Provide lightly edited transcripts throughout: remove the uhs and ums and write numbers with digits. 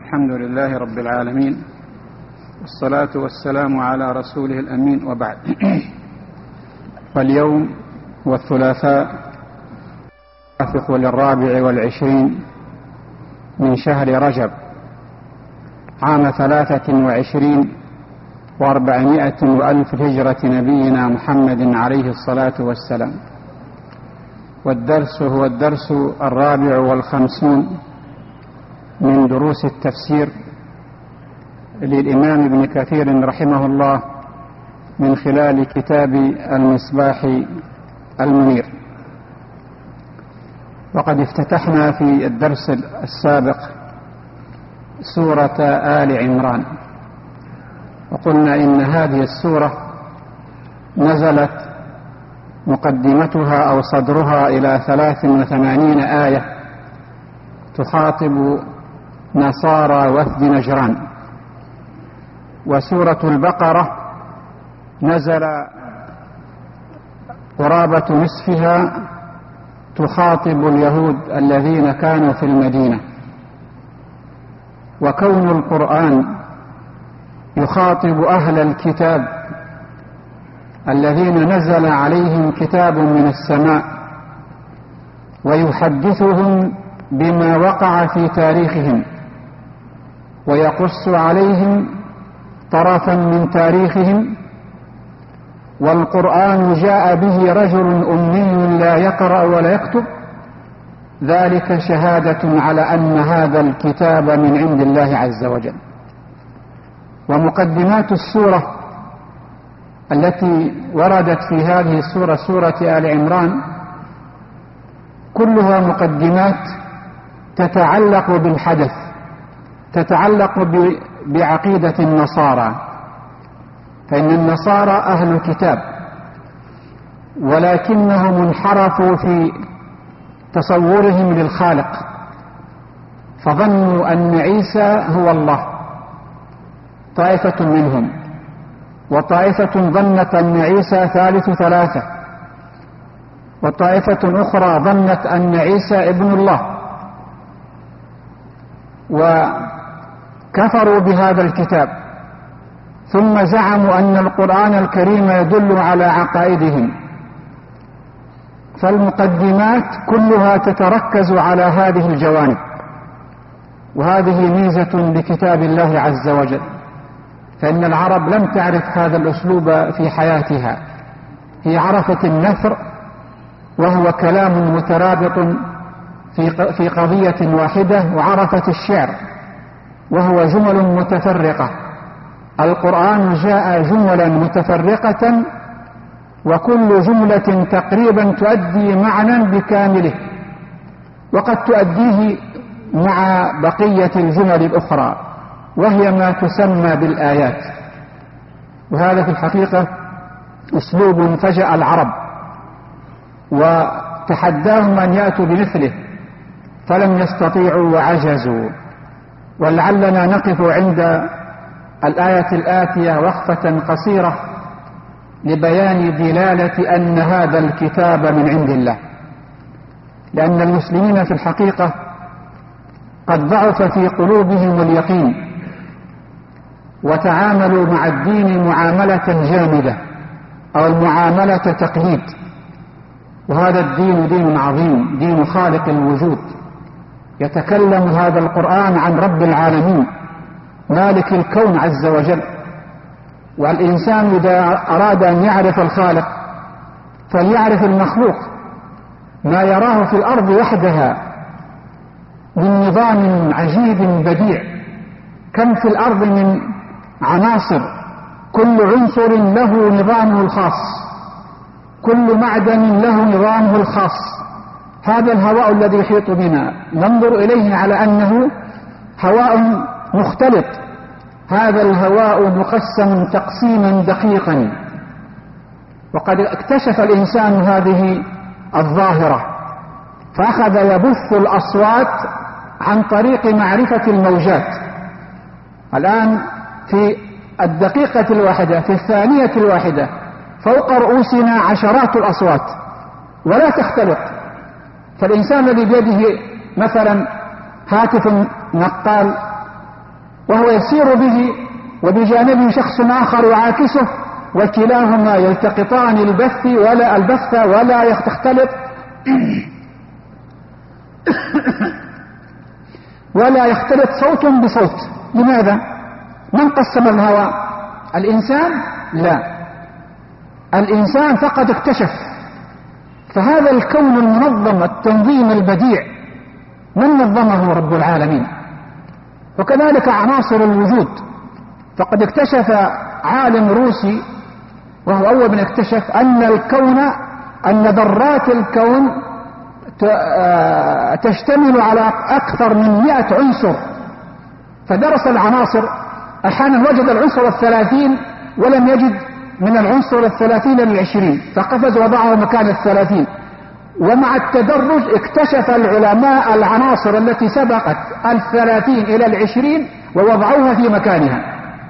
الحمد لله رب العالمين، والصلاة والسلام على رسوله الأمين، وبعد. فاليوم هو الثلاثاء الموافق للرابع والعشرين من شهر رجب عام 23 و400 وألف هجرة نبينا محمد عليه الصلاة والسلام. والدرس هو الدرس 54 من دروس التفسير للإمام ابن كثير رحمه الله من خلال كتاب المصباح المنير. وقد افتتحنا في الدرس السابق سورة آل عمران، وقلنا إن هذه السورة نزلت مقدمتها أو صدرها إلى 83 آية تخاطب نصارى وفد نجران. وسورة البقرة نزل قرابة نصفها تخاطب اليهود الذين كانوا في المدينة. وكون القرآن يخاطب أهل الكتاب الذين نزل عليهم كتاب من السماء ويحدثهم بما وقع في تاريخهم ويقص عليهم طرفا من تاريخهم، والقرآن جاء به رجل أمي لا يقرأ ولا يكتب، ذلك شهادة على أن هذا الكتاب من عند الله عز وجل. ومقدمات السورة التي وردت في هذه السورة، سورة آل عمران، كلها مقدمات تتعلق بالحدث، تتعلق بعقيدة النصارى، فإن النصارى أهل كتاب ولكنهم انحرفوا في تصورهم للخالق، فظنوا أن عيسى هو الله طائفة منهم، وطائفة ظنت أن عيسى ثالث ثلاثة، وطائفة أخرى ظنت أن عيسى ابن الله، وكفروا بهذا الكتاب، ثم زعموا أن القرآن الكريم يدل على عقائدهم. فالمقدمات كلها تتركز على هذه الجوانب، وهذه ميزة لكتاب الله عز وجل، فإن العرب لم تعرف هذا الأسلوب في حياتها. هي عرفت النثر وهو كلام مترابط في قضية واحدة، وعرفت الشعر وهو جمل متفرقة. القرآن جاء جملا متفرقة، وكل جملة تقريبا تؤدي معنى بكامله، وقد تؤديه مع بقية الجمل الأخرى، وهي ما تسمى بالآيات. وهذا في الحقيقة أسلوب فجأ العرب وتحداهم أن يأتوا بمثله فلم يستطيعوا وعجزوا. ولعلنا نقف عند الآية الآتية وقفة قصيرة لبيان دلالة أن هذا الكتاب من عند الله، لأن المسلمين في الحقيقة قد ضعف في قلوبهم اليقين، وتعاملوا مع الدين معاملة جامدة أو المعاملة تقليد. وهذا الدين دين عظيم، دين خالق الوجود، يتكلم هذا القرآن عن رب العالمين مالك الكون عز وجل. والإنسان إذا أراد أن يعرف الخالق فليعرف المخلوق، ما يراه في الأرض وحدها من نظام عجيب بديع. كم في الأرض من عناصر، كل عنصر له نظامه الخاص، كل معدن له نظامه الخاص. هذا الهواء الذي يحيط بنا ننظر إليه على أنه هواء مختلط، هذا الهواء مقسم تقسيما دقيقا. وقد اكتشف الإنسان هذه الظاهرة، فأخذ يبث الأصوات عن طريق معرفة الموجات. الآن في الدقيقة الواحدة، في الثانية الواحدة، فوق رؤوسنا عشرات الأصوات ولا تختلط. فالإنسان الذي بيده مثلا هاتف نقال وهو يسير به وبجانبه شخص آخر يعاكسه، وكلاهما يلتقطان البث ولا تختلط ولا يختلط صوت بصوت. لماذا؟ من قسم الهواء؟ الإنسان؟ لا، الإنسان فقد اكتشف. فهذا الكون المنظم التنظيم البديع من نظمه؟ رب العالمين. وكذلك عناصر الوجود، فقد اكتشف عالم روسي وهو أول من اكتشف أن ذرات الكون تشتمل على أكثر من 100 عنصر. فدرس العناصر، أحيانا وجد العنصر 30 ولم يجد من العنصر 30 إلى 20، فقفز وضعه مكان 30. ومع التدرج اكتشف العلماء العناصر التي سبقت 30 إلى 20 ووضعوها في مكانها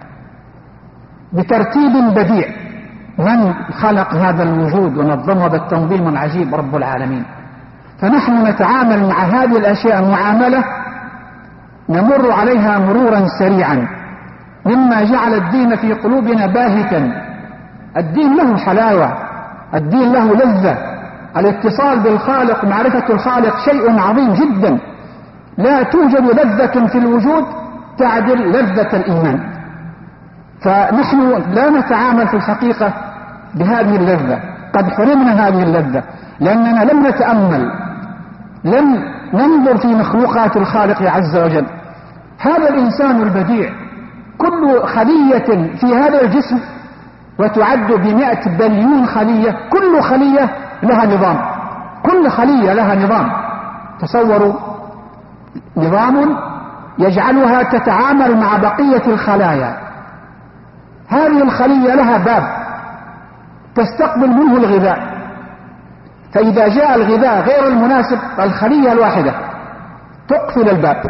بترتيب بديع. من خلق هذا الوجود ونظمه بالتنظيم العجيب؟ رب العالمين. فنحن نتعامل مع هذه الأشياء معاملة نمر عليها مرورا سريعا، مما جعل الدين في قلوبنا باهتا. الدين له حلاوة، الدين له لذة. الاتصال بالخالق، معرفة الخالق شيء عظيم جدا. لا توجد لذة في الوجود تعدل لذة الإيمان. فنحن لا نتعامل في الحقيقة بهذه اللذة، قد حرمنا هذه اللذة لأننا لم نتأمل، لم ننظر في مخلوقات الخالق عز وجل. هذا الإنسان البديع، كل خلية في هذا الجسم وتعد ب100 بليون خلية، كل خلية لها نظام، كل خلية لها نظام. تصوروا نظام يجعلها تتعامل مع بقية الخلايا. هذه الخلية لها باب تستقبل منه الغذاء، فإذا جاء الغذاء غير المناسب الخلية الواحدة تقفل الباب.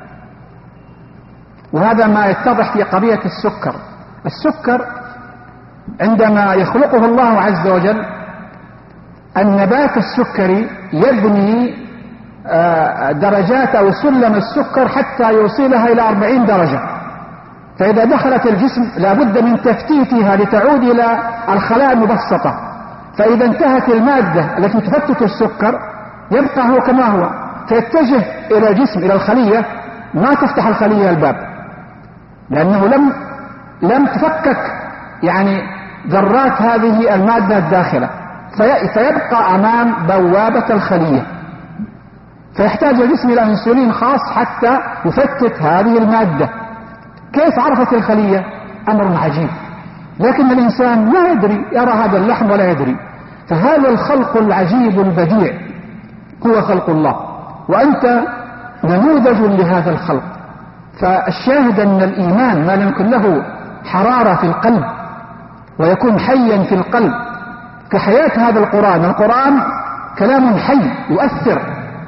وهذا ما يتضح في قضية السكر. السكر عندما يخلقه الله عز وجل، النبات السكري يبني درجات أو سلم السكر حتى يوصلها إلى 40 درجة. فإذا دخلت الجسم لابد من تفتيتها لتعود إلى الخلايا المبسطة. فإذا انتهت المادة التي تفتت السكر يبقى هو كما هو، فيتجه إلى الجسم إلى الخلية، ما تفتح الخلية الباب لأنه لم تفكك يعني ذرات هذه المادة الداخلة، فيبقى أمام بوابة الخلية. فيحتاج الجسم إلى أنسولين خاص حتى يفتت هذه المادة. كيف عرفت الخلية؟ أمر عجيب، لكن الإنسان لا يدري، يرى هذا اللحم ولا يدري. فهذا الخلق العجيب البديع هو خلق الله، وأنت نموذج لهذا الخلق. فالشاهد أن الإيمان ما يمكن له حرارة في القلب ويكون حيا في القلب كحياة هذا القرآن. القرآن كلام حي يؤثر،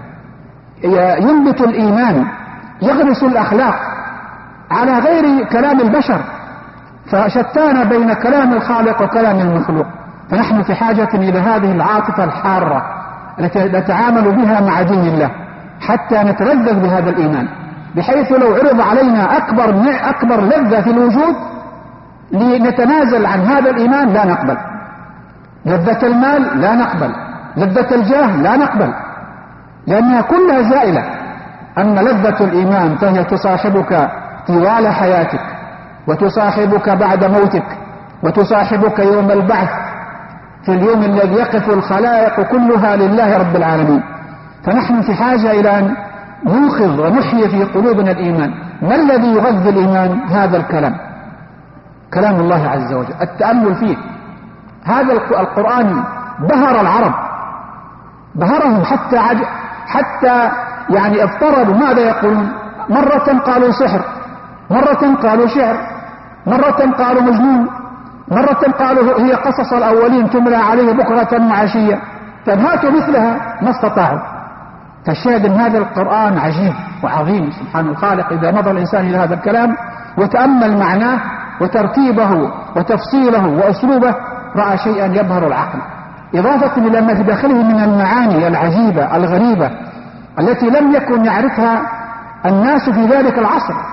ينبت الإيمان، يغرس الأخلاق على غير كلام البشر. فشتان بين كلام الخالق وكلام المخلوق. فنحن في حاجة إلى هذه العاطفة الحارة التي نتعامل بها مع دين الله حتى نتلذذ بهذا الإيمان، بحيث لو عرض علينا أكبر لذة في الوجود لنتنازل عن هذا الإيمان لا نقبل. لذة المال لا نقبل، لذة الجاه لا نقبل، لأنها كلها زائلة. أما لذة الإيمان فهي تصاحبك طوال حياتك، وتصاحبك بعد موتك، وتصاحبك يوم البعث في اليوم الذي يقف الخلائق كلها لله رب العالمين. فنحن في حاجة إلى أن نوقظ ونحيي في قلوبنا الإيمان. ما الذي يغذي الإيمان؟ هذا الكلام، كلام الله عز وجل، التأمل فيه. هذا القرآن بهر العرب، بهرهم حتى يعني اضطربوا. ماذا يقولون؟ مرة قالوا سحر، مرة قالوا شعر، مرة قالوا مجنون، مرة قالوا هي قصص الأولين تملى عليه بكرة وعشية. فهاتوا مثلها ما استطاعوا. فالشاهد ان هذا القرآن عجيب وعظيم. سبحان الخالق إذا نظر الإنسان إلى هذا الكلام وتأمل معناه وترتيبه وتفصيله وأسلوبه رأى شيئا يبهر العقل، إضافة إلى ما في داخله من المعاني العجيبة الغريبة التي لم يكن يعرفها الناس في ذلك العصر.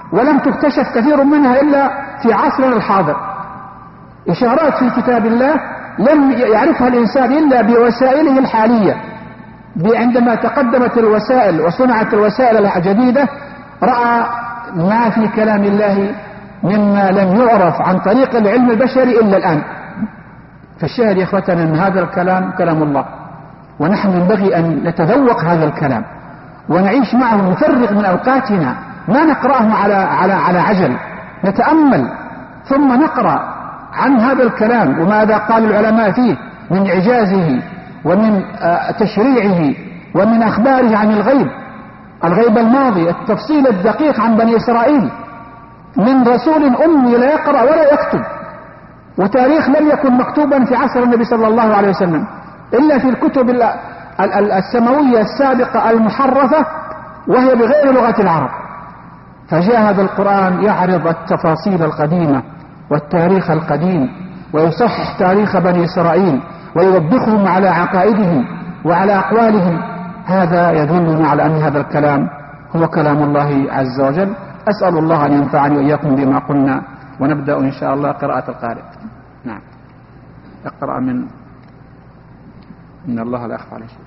ولم تكتشف كثير منها إلا في عصرنا الحاضر. إشارات في كتاب الله لم يعرفها الإنسان إلا بوسائله الحالية. عندما تقدمت الوسائل وصنعت الوسائل الجديدة رأى ما في كلام الله مما لم يعرف عن طريق العلم البشري إلا الآن. فالشاهد يا إخوتنا أن هذا الكلام كلام الله، ونحن ينبغي أن نتذوق هذا الكلام ونعيش معه، نفرغ من أوقاتنا، ما نقرأه على عجل، نتأمل ثم نقرأ عن هذا الكلام وماذا قال العلماء فيه من إعجازه ومن تشريعه ومن أخباره عن الغيب الماضي، التفصيل الدقيق عن بني إسرائيل، من رسول أمي لا يقرأ ولا يكتب، وتاريخ لم يكن مكتوبا في عصر النبي صلى الله عليه وسلم إلا في الكتب السماوية السابقة المحرفة وهي بغير لغة العرب. فجاء هذا القرآن يعرض التفاصيل القديمة والتاريخ القديم، ويصحح تاريخ بني إسرائيل ويوبخهم على عقائدهم وعلى أقوالهم. هذا يدلنا على أن هذا الكلام هو كلام الله عز وجل. أسأل الله أن ينفعني وإياكم بما قلنا، ونبدأ إن شاء الله قراءة القارئ. نعم، اقرأ من إن الله لا يخفى عليه شيء.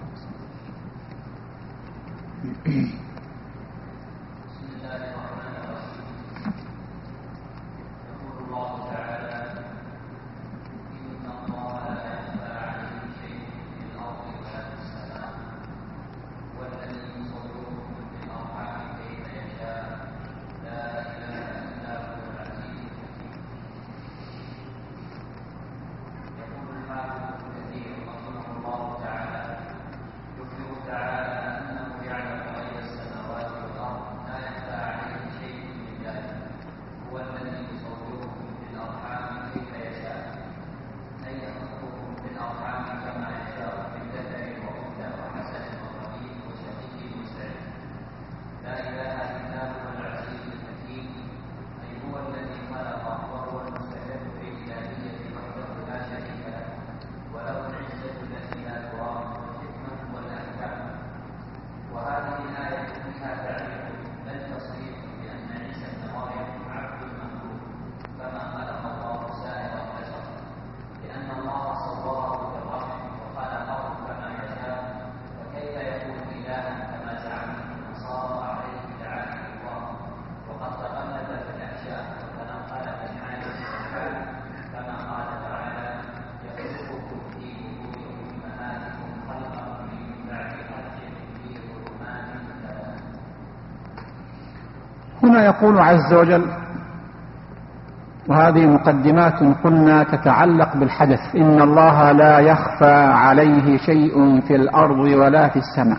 هنا يقول عز وجل، وهذه مقدمات قلنا تتعلق بالحدث: إن الله لا يخفى عليه شيء في الأرض ولا في السماء.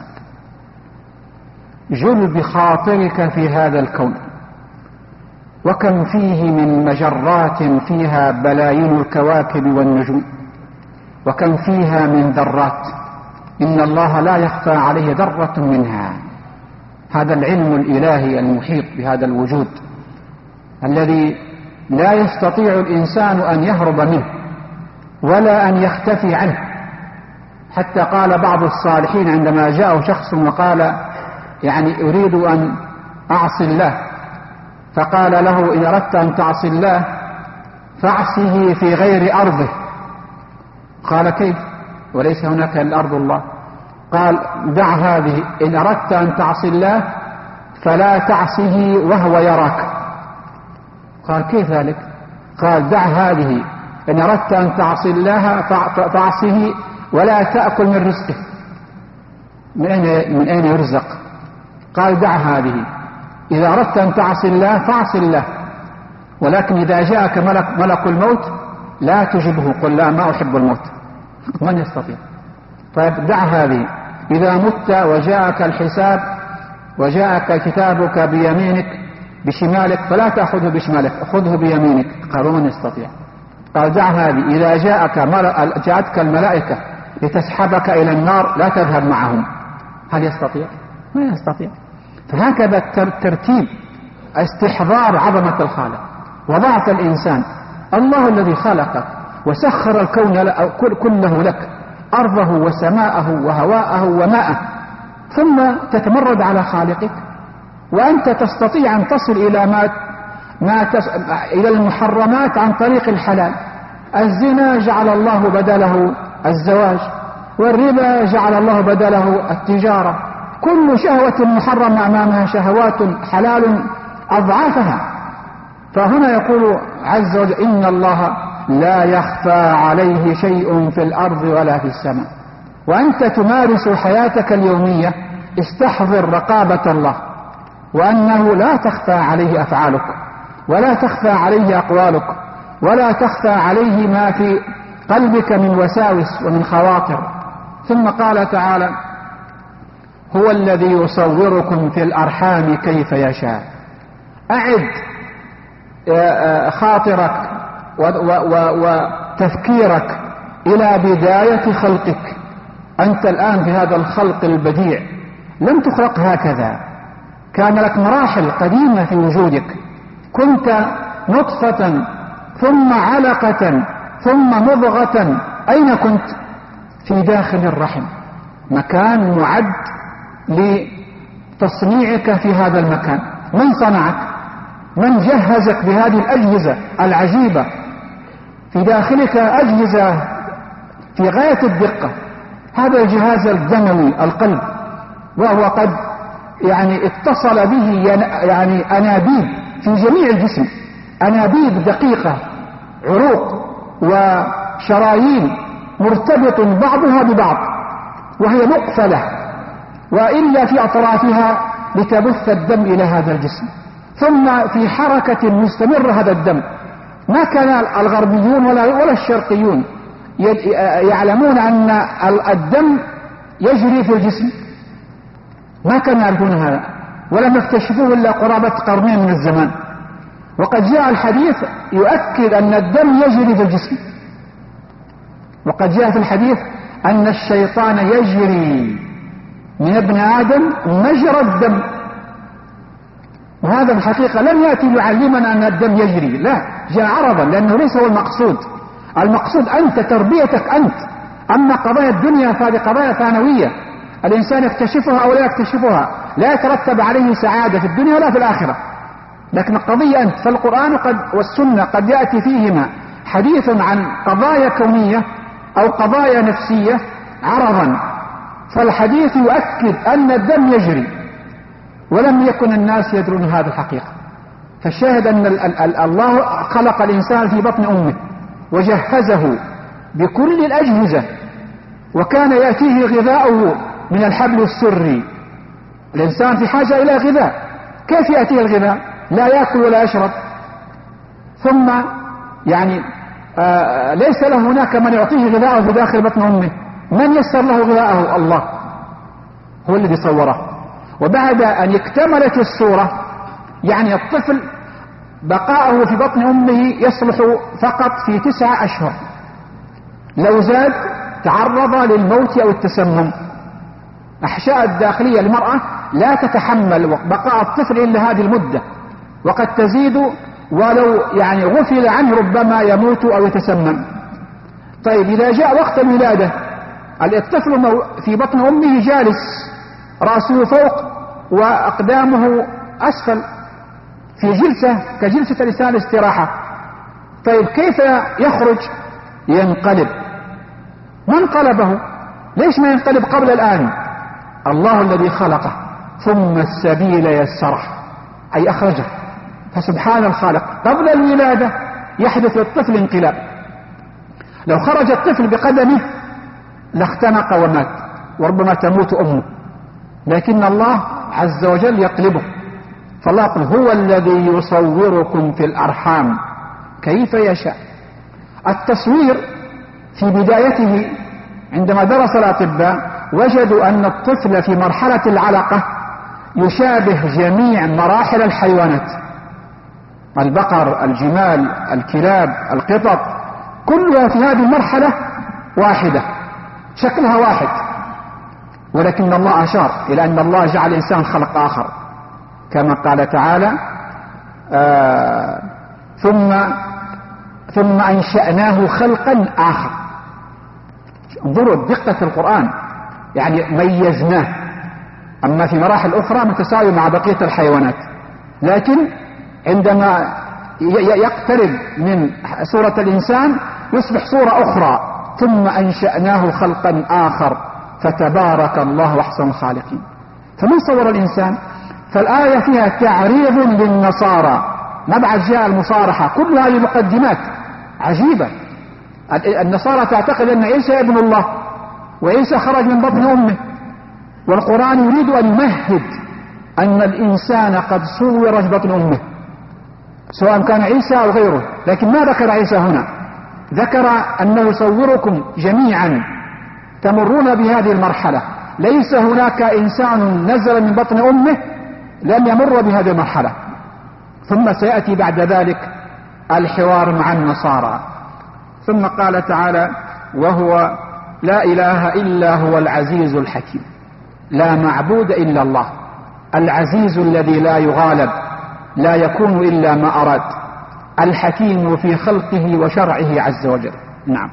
جل بخاطرك في هذا الكون، وكم فيه من مجرات فيها بلايين الكواكب والنجوم، وكم فيها من ذرات، إن الله لا يخفى عليه ذرة منها. هذا العلم الإلهي المحيط بهذا الوجود الذي لا يستطيع الإنسان أن يهرب منه ولا أن يختفي عنه. حتى قال بعض الصالحين عندما جاءه شخص وقال يعني أريد أن أعصي الله، فقال له: إن أردت أن تعصي الله فاعصه في غير أرضه. قال: كيف وليس هناك إلا أرض الله؟ قال: دع هذه، إن أردت أن تعصي الله فلا تعصه وهو يراك. قال: كيف ذلك؟ قال: دع هذه، إن أردت أن تعصي الله فاعصه ولا تأكل من رزقه. من أين يرزق؟ قال: دع هذه، إذا أردت أن تعصي الله فاعصي الله، ولكن إذا جاءك ملك الموت لا تجبه، قل: لا، ما أحب الموت. من يستطيع؟ طيب دع هذه، إذا مت وجاءك الحساب وجاءك كتابك بيمينك بشمالك فلا تأخذه بشمالك، أخذه بيمينك. قال: ومن يستطيع؟ قال: دع هذه، إذا جاءتك الملائكة لتسحبك إلى النار لا تذهب معهم. هل يستطيع؟ ما يستطيع. فهكذا الترتيب، استحضار عظمة الخالق وضعف الإنسان. الله الذي خلقك وسخر الكون كله لك، أرضه وسماءه وهواءه وماءه، ثم تتمرد على خالقك وأنت تستطيع أن تصل إلى إلى المحرمات عن طريق الحلال. الزنا جعل الله بدله الزواج، والربا جعل الله بدله التجارة. كل شهوة محرمة أمامها شهوات حلال أضعافها. فهنا يقول عز وجل إن الله لا يخفى عليه شيء في الأرض ولا في السماء. وأنت تمارس حياتك اليومية استحضر رقابة الله، وأنه لا تخفى عليه أفعالك، ولا تخفى عليه أقوالك، ولا تخفى عليه ما في قلبك من وساوس ومن خواطر. ثم قال تعالى هو الذي يصوركم في الأرحام كيف يشاء. أعد خاطرك وتفكيرك إلى بداية خلقك. أنت الآن في هذا الخلق البديع لم تخلق هكذا، كان لك مراحل قديمة في وجودك. كنت نطفة ثم علقة ثم مضغة. أين كنت؟ في داخل الرحم، مكان معد لتصنيعك في هذا المكان. من صنعك؟ من جهزك بهذه الأجهزة العجيبة؟ في داخلك أجهزة في غاية الدقة. هذا الجهاز الدموي القلب، وهو قد اتصل به أنابيب في جميع الجسم، أنابيب دقيقة، عروق وشرايين مرتبط بعضها ببعض، وهي مقفلة وإلا في أطرافها لتبث الدم إلى هذا الجسم. ثم في حركة مستمرة هذا الدم. ما كان الغربيون ولا الشرقيون يعلمون أن الدم يجري في الجسم، ما كانوا يعرفون هذا، ولم يكتشفوه إلا قرابة قرنين من الزمان. وقد جاء الحديث يؤكد أن الدم يجري في الجسم. وقد جاء في الحديث أن الشيطان يجري من ابن آدم مجرى الدم. وهذا الحقيقة لم يأتي يعلمنا أن الدم يجري، لا، جاء عرضا، لأنه ليس هو المقصود. المقصود أنت، تربيتك أنت. أما قضايا الدنيا فهذه قضايا ثانوية، الإنسان يكتشفها أو لا يكتشفها لا يترتب عليه سعادة في الدنيا ولا في الآخرة. لكن القضية أنت. فالقرآن والسنة قد يأتي فيهما حديث عن قضايا كونية أو قضايا نفسية عرضا، فالحديث يؤكد أن الدم يجري، ولم يكن الناس يدرون هذه الحقيقة. فالشاهد أن الله خلق الإنسان في بطن أمه وجهزه بكل الأجهزة، وكان يأتيه غذاؤه من الحبل السري. الإنسان في حاجة إلى غذاء، كيف يأتيه الغذاء؟ لا يأكل ولا يشرب، ثم ليس له هناك من يعطيه غذاءه في داخل بطن أمه. من يسر له غذاءه؟ الله، هو الذي صوره. وبعد أن اكتملت الصورة، الطفل بقاءه في بطن أمه يصلح فقط في 9 أشهر، لو زاد تعرض للموت أو التسمم. أحشاء الداخلية للمرأة لا تتحمل بقاء الطفل إلا هذه المدة، وقد تزيد، ولو غفل عنه ربما يموت أو يتسمم. طيب إذا جاء وقت الولادة، الطفل في بطن أمه جالس، رأسه فوق وأقدامه أسفل، في جلسة كجلسة الإنسان الاستراحة. طيب كيف يخرج؟ ينقلب. من قلبه؟ ليش ما ينقلب قبل الآن؟ الله الذي خلقه ثم السبيل يسره، أي أخرجه. فسبحان الخالق، قبل الولادة يحدث للطفل انقلاب. لو خرج الطفل بقدمه لاختنق ومات، وربما تموت أمه، لكن الله عز وجل يقلبه. فالله يقول هو الذي يصوركم في الأرحام كيف يشاء. التصوير في بدايته عندما درس الأطباء وجدوا أن الطفل في مرحلة العلقة يشابه جميع مراحل الحيوانات، البقر، الجمال، الكلاب، القطط، كلها في هذه المرحلة واحدة، شكلها واحد. ولكن الله أشار إلى أن الله جعل الإنسان خلق آخر، كما قال تعالى ثم أنشأناه خلقا آخر. انظروا دقة القرآن، ميزناه أما في مراحل أخرى متساوي مع بقية الحيوانات، لكن عندما يقترب من صورة الإنسان يصبح صورة أخرى، ثم أنشأناه خلقا آخر فتبارك الله أحسن الخالقين. فمن صور الإنسان؟ فالآية فيها تعريض للنصارى، ما بعد جاء المصارحة، كل هذه مقدمات عجيبة. النصارى تعتقد أن عيسى ابن الله، وعيسى خرج من بطن أمه، والقرآن يريد أن يمهد أن الإنسان قد صور في بطن أمه، سواء كان عيسى أو غيره. لكن ما ذكر عيسى هنا، ذكر أنه يصوركم جميعا تمرون بهذه المرحلة. ليس هناك إنسان نزل من بطن أمه لم يمر بهذه المرحلة. ثم سيأتي بعد ذلك الحوار مع النصارى. ثم قال تعالى: وهو لا إله إلا هو العزيز الحكيم. لا معبود إلا الله، العزيز الذي لا يغالب، لا يكون إلا ما أراد، الحكيم في خلقه وشرعه عز وجل. نعم.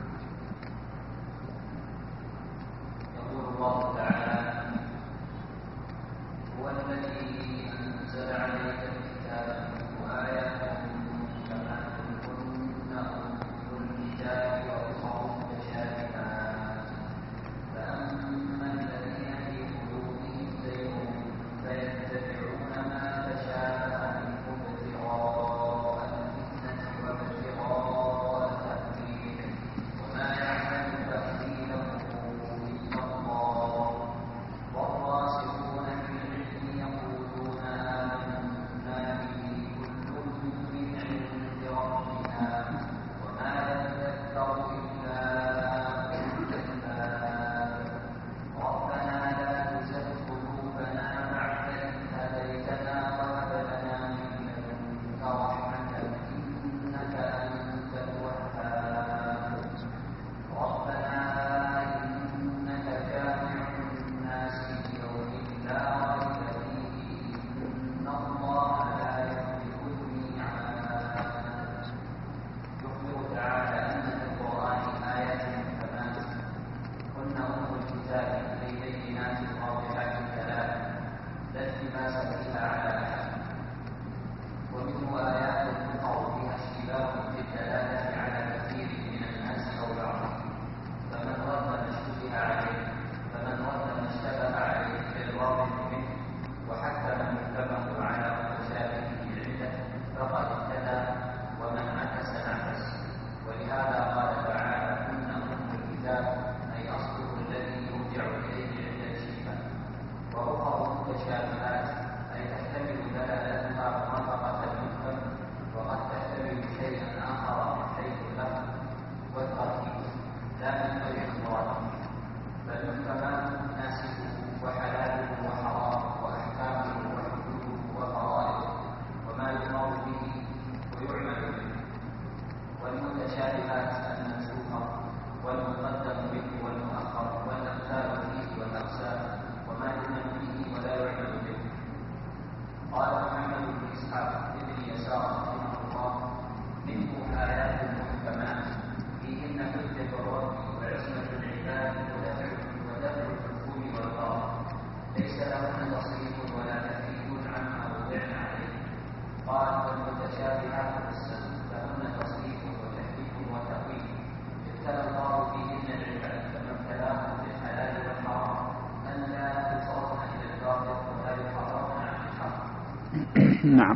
نعم.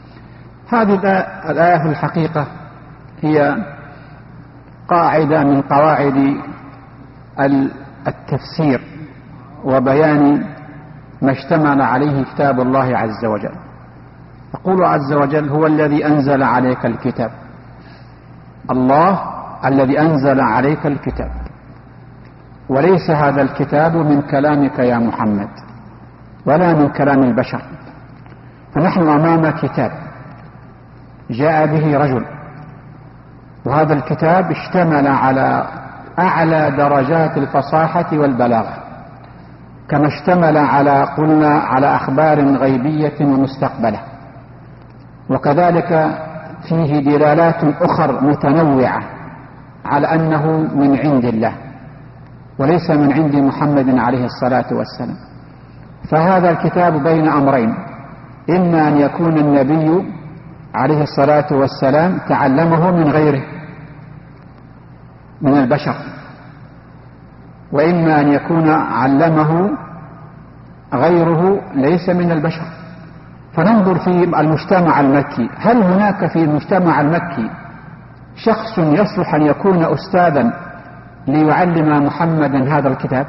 هذه الآية في الحقيقة هي قاعدة من قواعد التفسير وبيان ما اشتمل عليه كتاب الله عز وجل. يقول عز وجل: هو الذي أنزل عليك الكتاب. الله الذي أنزل عليك الكتاب، وليس هذا الكتاب من كلامك يا محمد ولا من كلام البشر، فنحن أمام كتاب جاء به رجل، وهذا الكتاب اشتمل على أعلى درجات الفصاحة والبلاغة، كما اشتمل على أخبار غيبية ومستقبلة، وكذلك فيه دلالات أخرى متنوعة على أنه من عند الله وليس من عند محمد عليه الصلاة والسلام. فهذا الكتاب بين أمرين: إما أن يكون النبي عليه الصلاة والسلام تعلمه من غيره من البشر، وإما أن يكون علمه غيره ليس من البشر. فننظر في المجتمع المكي، هل هناك في المجتمع المكي شخص يصلح أن يكون أستاذا ليعلم محمدا هذا الكتاب؟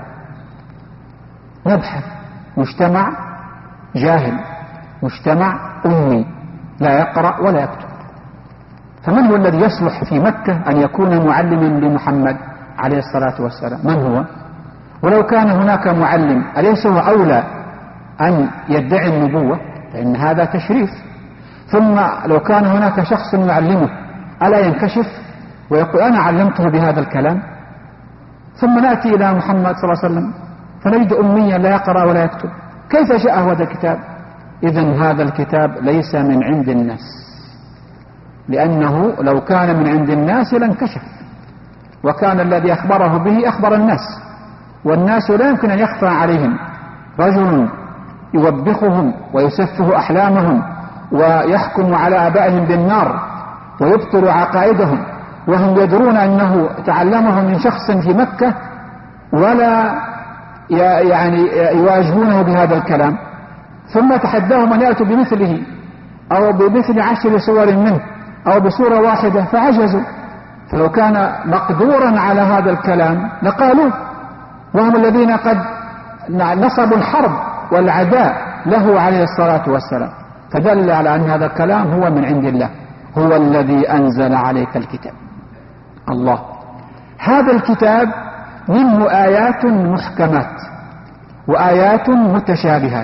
نبحث. مجتمع جاهل، مجتمع أمي لا يقرأ ولا يكتب، فمن هو الذي يصلح في مكة أن يكون معلما لمحمد عليه الصلاة والسلام؟ من هو؟ ولو كان هناك معلم أليس هو أولى أن يدعي النبوة؟ لأن هذا تشريف. ثم لو كان هناك شخص يعلمه ألا ينكشف ويقول أنا علمته بهذا الكلام؟ ثم نأتي إلى محمد صلى الله عليه وسلم فنجد أميا لا يقرأ ولا يكتب، كيف جاء هذا الكتاب؟ إذن هذا الكتاب ليس من عند الناس، لأنه لو كان من عند الناس لانكشف، وكان الذي أخبره به أخبر الناس، والناس لا يمكن أن يخفى عليهم رجل يوبخهم ويسفه أحلامهم ويحكم على آبائهم بالنار ويبطل عقائدهم، وهم يدرون أنه تعلمه من شخص في مكة ولا يعني يواجهونه بهذا الكلام، ثم تحداهم أن يأتوا بمثله أو بمثل 10 صور منه أو بصورة واحدة فعجزوا. فلو كان مقدورا على هذا الكلام لقالوه، وهم الذين قد نصبوا الحرب والعداء له عليه الصلاة والسلام. فدل على أن هذا الكلام هو من عند الله، هو الذي أنزل عليك الكتاب. الله. هذا الكتاب منه آيات محكمات وآيات متشابهات.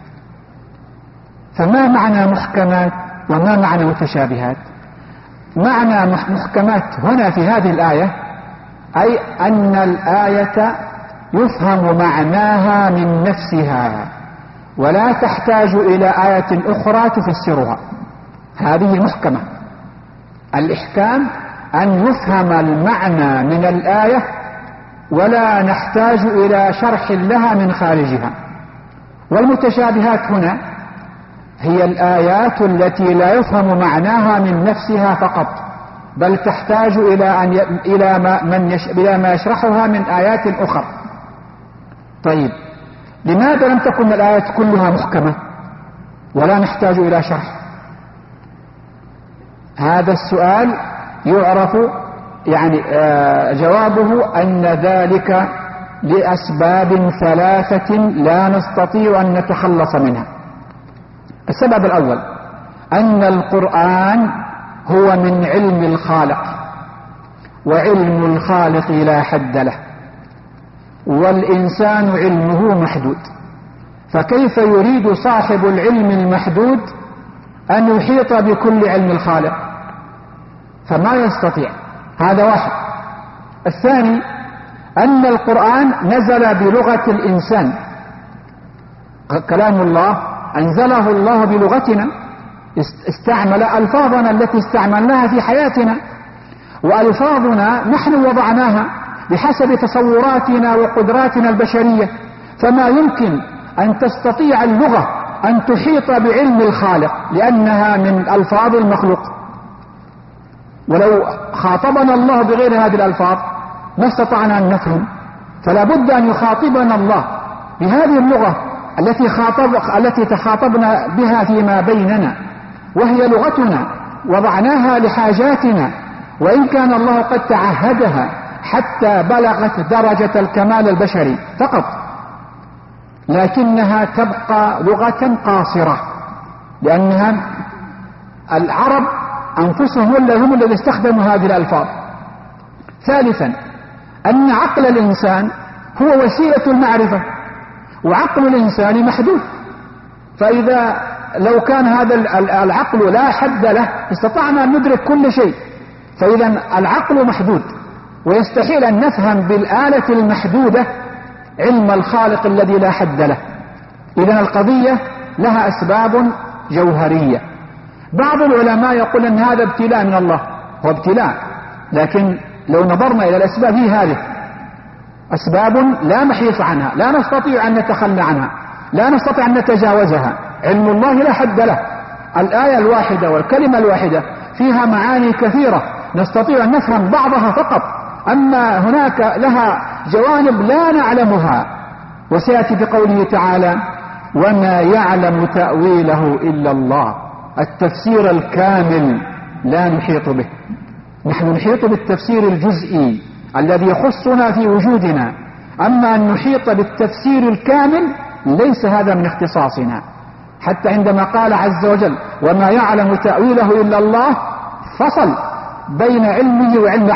فما معنى محكمات وما معنى متشابهات؟ معنى محكمات هنا في هذه الآية أي أن الآية يفهم معناها من نفسها ولا تحتاج إلى آية أخرى تفسرها، هذه محكمة. الإحكام أن يفهم المعنى من الآية ولا نحتاج إلى شرح لها من خارجها. والمتشابهات هنا هي الآيات التي لا يفهم معناها من نفسها فقط، بل تحتاج إلى ما يشرحها من آيات أخرى. طيب، لماذا لم تكن الآيات كلها محكمة ولا نحتاج إلى شرح؟ هذا السؤال يعرف يعني جوابه أن ذلك لأسباب 3 لا نستطيع أن نتخلص منها. السبب الأول أن القرآن هو من علم الخالق، وعلم الخالق لا حد له، والإنسان علمه محدود، فكيف يريد صاحب العلم المحدود أن يحيط بكل علم الخالق؟ فما يستطيع. هذا واحد. الثاني أن القرآن نزل بلغة الإنسان، كلام الله أنزله الله بلغتنا، استعمل ألفاظنا التي استعملناها في حياتنا، وألفاظنا نحن وضعناها بحسب تصوراتنا وقدراتنا البشرية، فما يمكن أن تستطيع اللغة أن تحيط بعلم الخالق لأنها من ألفاظ المخلوق. ولو خاطبنا الله بغير هذه الألفاظ ما استطعنا أن نفهم، فلا بد أن يخاطبنا الله بهذه اللغة التي تخاطبنا بها فيما بيننا، وهي لغتنا وضعناها لحاجاتنا، وإن كان الله قد تعهدها حتى بلغت درجة الكمال البشري فقط، لكنها تبقى لغة قاصرة، لأنها العرب أنفسهم هم الذين استخدموا هذه الألفاظ. ثالثا أن عقل الإنسان هو وسيلة المعرفة، وعقل الإنسان محدود، فإذا لو كان هذا العقل لا حد له استطعنا أن ندرك كل شيء. فإذا العقل محدود، ويستحيل أن نفهم بالآلة المحدودة علم الخالق الذي لا حد له. إذا القضية لها أسباب جوهرية. بعض العلماء يقول أن هذا ابتلاء من الله، هو ابتلاء، لكن لو نظرنا إلى الأسباب هي هذه أسباب لا محيص عنها، لا نستطيع أن نتخلى عنها. لا نستطيع أن نتجاوزها. علم الله لا حد له، الآية الواحدة والكلمة الواحدة فيها معاني كثيرة نستطيع أن نفهم بعضها فقط، أما هناك لها جوانب لا نعلمها. وسيأتي بقوله تعالى: وما يعلم تأويله إلا الله. التفسير الكامل لا نحيط به، نحن نحيط بالتفسير الجزئي الذي يخصنا في وجودنا، أما أن نحيط بالتفسير الكامل ليس هذا من اختصاصنا. حتى عندما قال عز وجل: وما يعلم تأويله إلا الله، فصل بين علمه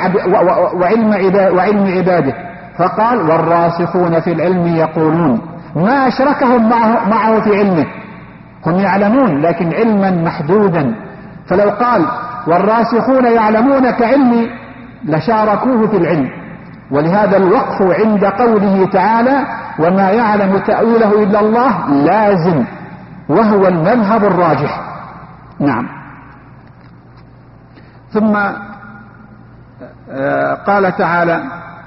وعلم عباده، فقال: والراسخون في العلم يقولون. ما أشركهم معه في علمه، هم يعلمون لكن علما محدودا. فلو قال: والراسخون يعلمون كعلمي لشاركوه في العلم. ولهذا الوقف عند قوله تعالى: وما يعلم تأويله إلا الله لازم، وهو المذهب الراجح. نعم. ثم قال تعالى: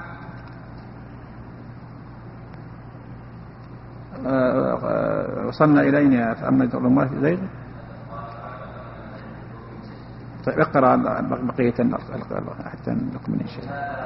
وصلنا إلينا فأما الأمة زيغ. طيب اقرأ بقية حتى نكمل إن شاء الله.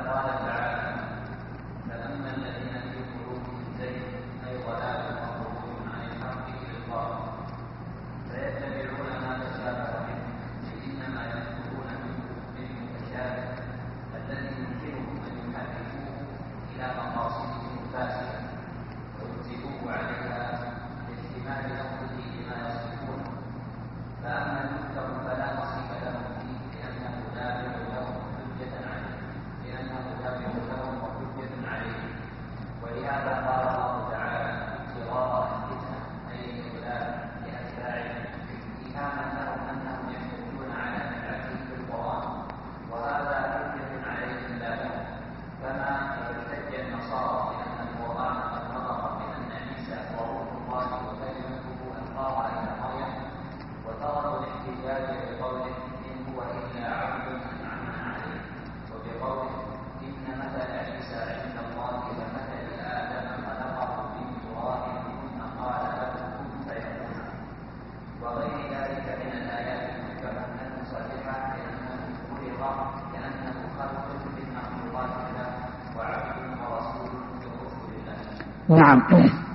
نعم.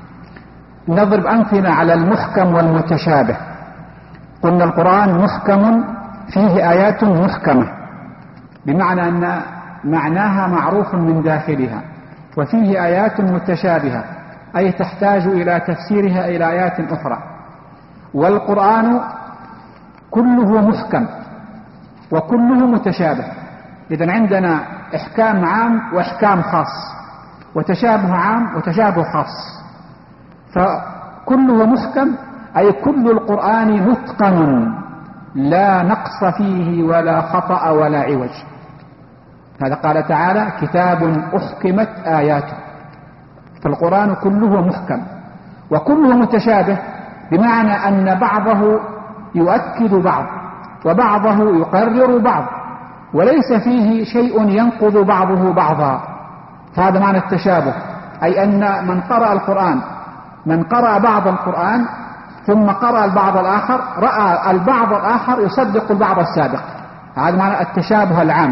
نضرب أمثلة على المحكم والمتشابه. قلنا القرآن محكم فيه آيات محكمة، بمعنى أن معناها معروف من داخلها، وفيه آيات متشابهة أي تحتاج إلى تفسيرها إلى آيات أخرى. والقرآن كله محكم وكله متشابه. إذن عندنا إحكام عام وإحكام خاص، وتشابه عام وتشابه خاص. فكله محكم أي كل القرآن متقن لا نقص فيه ولا خطأ ولا عوج. هذا قال تعالى: كتاب أحكمت آياته. فالقرآن كله محكم وكله متشابه، بمعنى أن بعضه يؤكد بعض وبعضه يقرر بعض، وليس فيه شيء ينقض بعضه بعضا. فهذا معنى التشابه، أي أن من قرأ بعض القرآن ثم قرأ البعض الآخر رأى البعض الآخر يصدق البعض السابق. هذا معنى التشابه العام.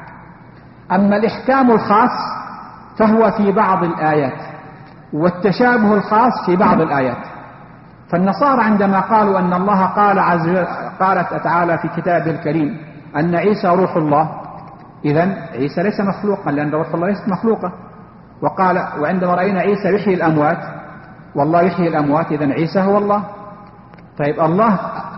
أما الإحكام الخاص فهو في بعض الآيات، والتشابه الخاص في بعض الآيات. فالنصارى عندما قالوا أن الله قال تعالى في كتابه الكريم أن عيسى روح الله، إذن عيسى ليس مخلوقا، لأن روح الله ليست مخلوقة. وعندما رأينا عيسى يحيي الأموات والله يحيي الأموات، إذن عيسى هو الله. طيب الله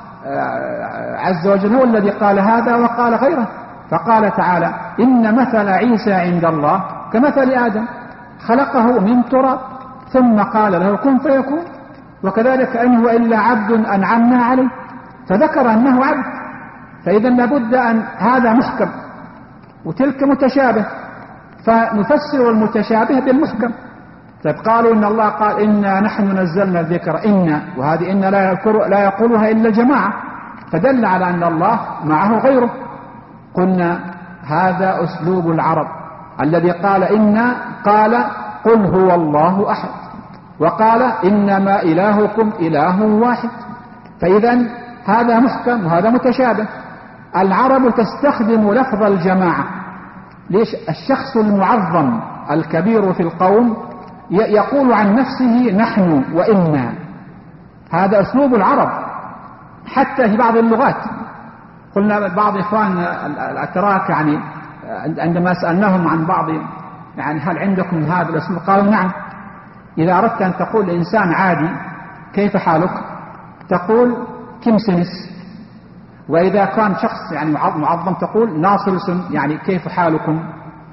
عز وجل هو الذي قال هذا وقال غيره، فقال تعالى: إن مثل عيسى عند الله كمثل آدم خلقه من تراب ثم قال له كن فيكون، وكذلك إن هو إلا عبد أنعمنا عليه، فذكر أنه عبد. فإذا لابد أن هذا محكم وتلك متشابه، فنفسر المتشابه بالمحكم. طيب قالوا إن الله قال إنا نحن نزلنا الذكر، وهذه إن لا يقولها إلا جماعة، فدل على أن الله معه غيره. قلنا هذا أسلوب العرب الذي قال قال قل هو الله أحد، وقال إنما إلهكم إله واحد. فإذا هذا محكم وهذا متشابه. العرب تستخدم لفظ الجماعة. ليش؟ الشخص المعظم الكبير في القوم يقول عن نفسه نحن وإنا، هذا أسلوب العرب. حتى في بعض اللغات قلنا بعض إخوان الأتراك يعني عندما سألناهم عن بعض يعني هل عندكم هذا الأسلوب قالوا نعم. إذا أردت أن تقول لإنسان عادي كيف حالك تقول كم سنس، وإذا كان شخص يعني معظم تقول ناصرسن يعني كيف حالكم،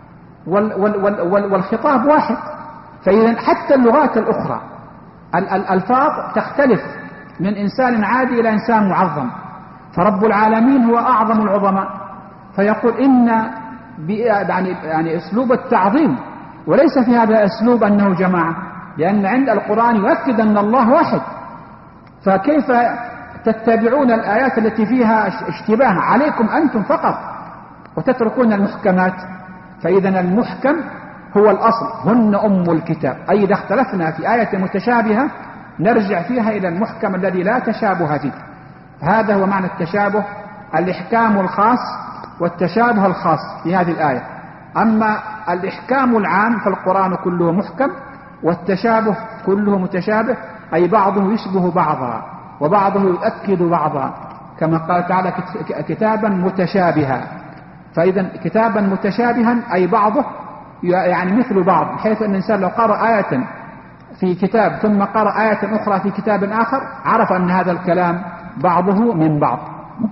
والخطاب واحد. فإذا حتى اللغات الأخرى الألفاظ تختلف من إنسان عادي إلى إنسان معظم. فرب العالمين هو أعظم العظماء، فيقول إن يعني أسلوب التعظيم، وليس في هذا أسلوب أنه جماعة، لأن عند القرآن يؤكد أن الله واحد. فكيف تتبعون الآيات التي فيها اشتباه عليكم أنتم فقط وتتركون المحكمات؟ فإذا المحكم هو الأصل، هن أم الكتاب. أي إذا اختلفنا في آية متشابهة نرجع فيها إلى المحكم الذي لا تشابه فيه. هذا هو معنى التشابه، الإحكام الخاص والتشابه الخاص في هذه الآية. أما الإحكام العام فالقرآن كله محكم، والتشابه كله متشابه، أي بعضه يشبه بعضا وبعضه يؤكد بعضا، كما قال تعالى كتابا متشابها. فإذا كتابا متشابها أي بعضه يعني مثل بعض، بحيث أن الإنسان لو قرأ آية في كتاب ثم قرأ آية أخرى في كتاب آخر عرف أن هذا الكلام بعضه من بعض.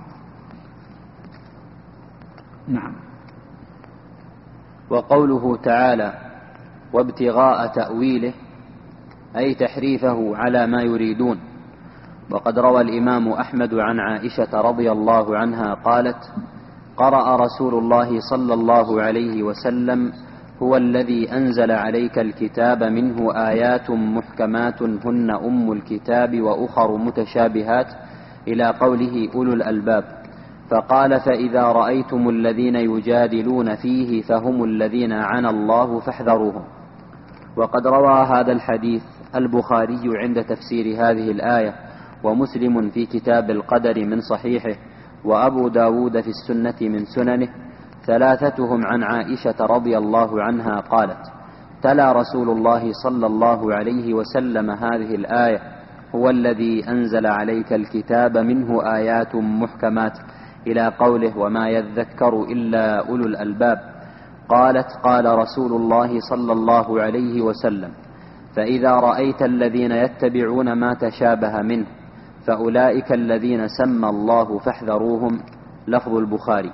نعم. وقوله تعالى وابتغاء تأويله أي تحريفه على ما يريدون. وقد روى الإمام أحمد عن عائشة رضي الله عنها قالت قرأ رسول الله صلى الله عليه وسلم هو الذي أنزل عليك الكتاب منه آيات محكمات هن أم الكتاب وأخر متشابهات إلى قوله أولو الألباب، فقال فإذا رأيتم الذين يجادلون فيه فهم الذين عنى الله فاحذروهم. وقد روى هذا الحديث البخاري عند تفسير هذه الآية، ومسلم في كتاب القدر من صحيحه، وأبو داود في السنة من سننه، ثلاثتهم عن عائشة رضي الله عنها قالت تلا رسول الله صلى الله عليه وسلم هذه الآية هو الذي أنزل عليك الكتاب منه آيات محكمات إلى قوله وما يذكر إلا أولو الألباب. قالت قال رسول الله صلى الله عليه وسلم فإذا رأيت الذين يتبعون ما تشابه منه فأولئك الذين سمى الله فاحذروهم. لفظ البخاري.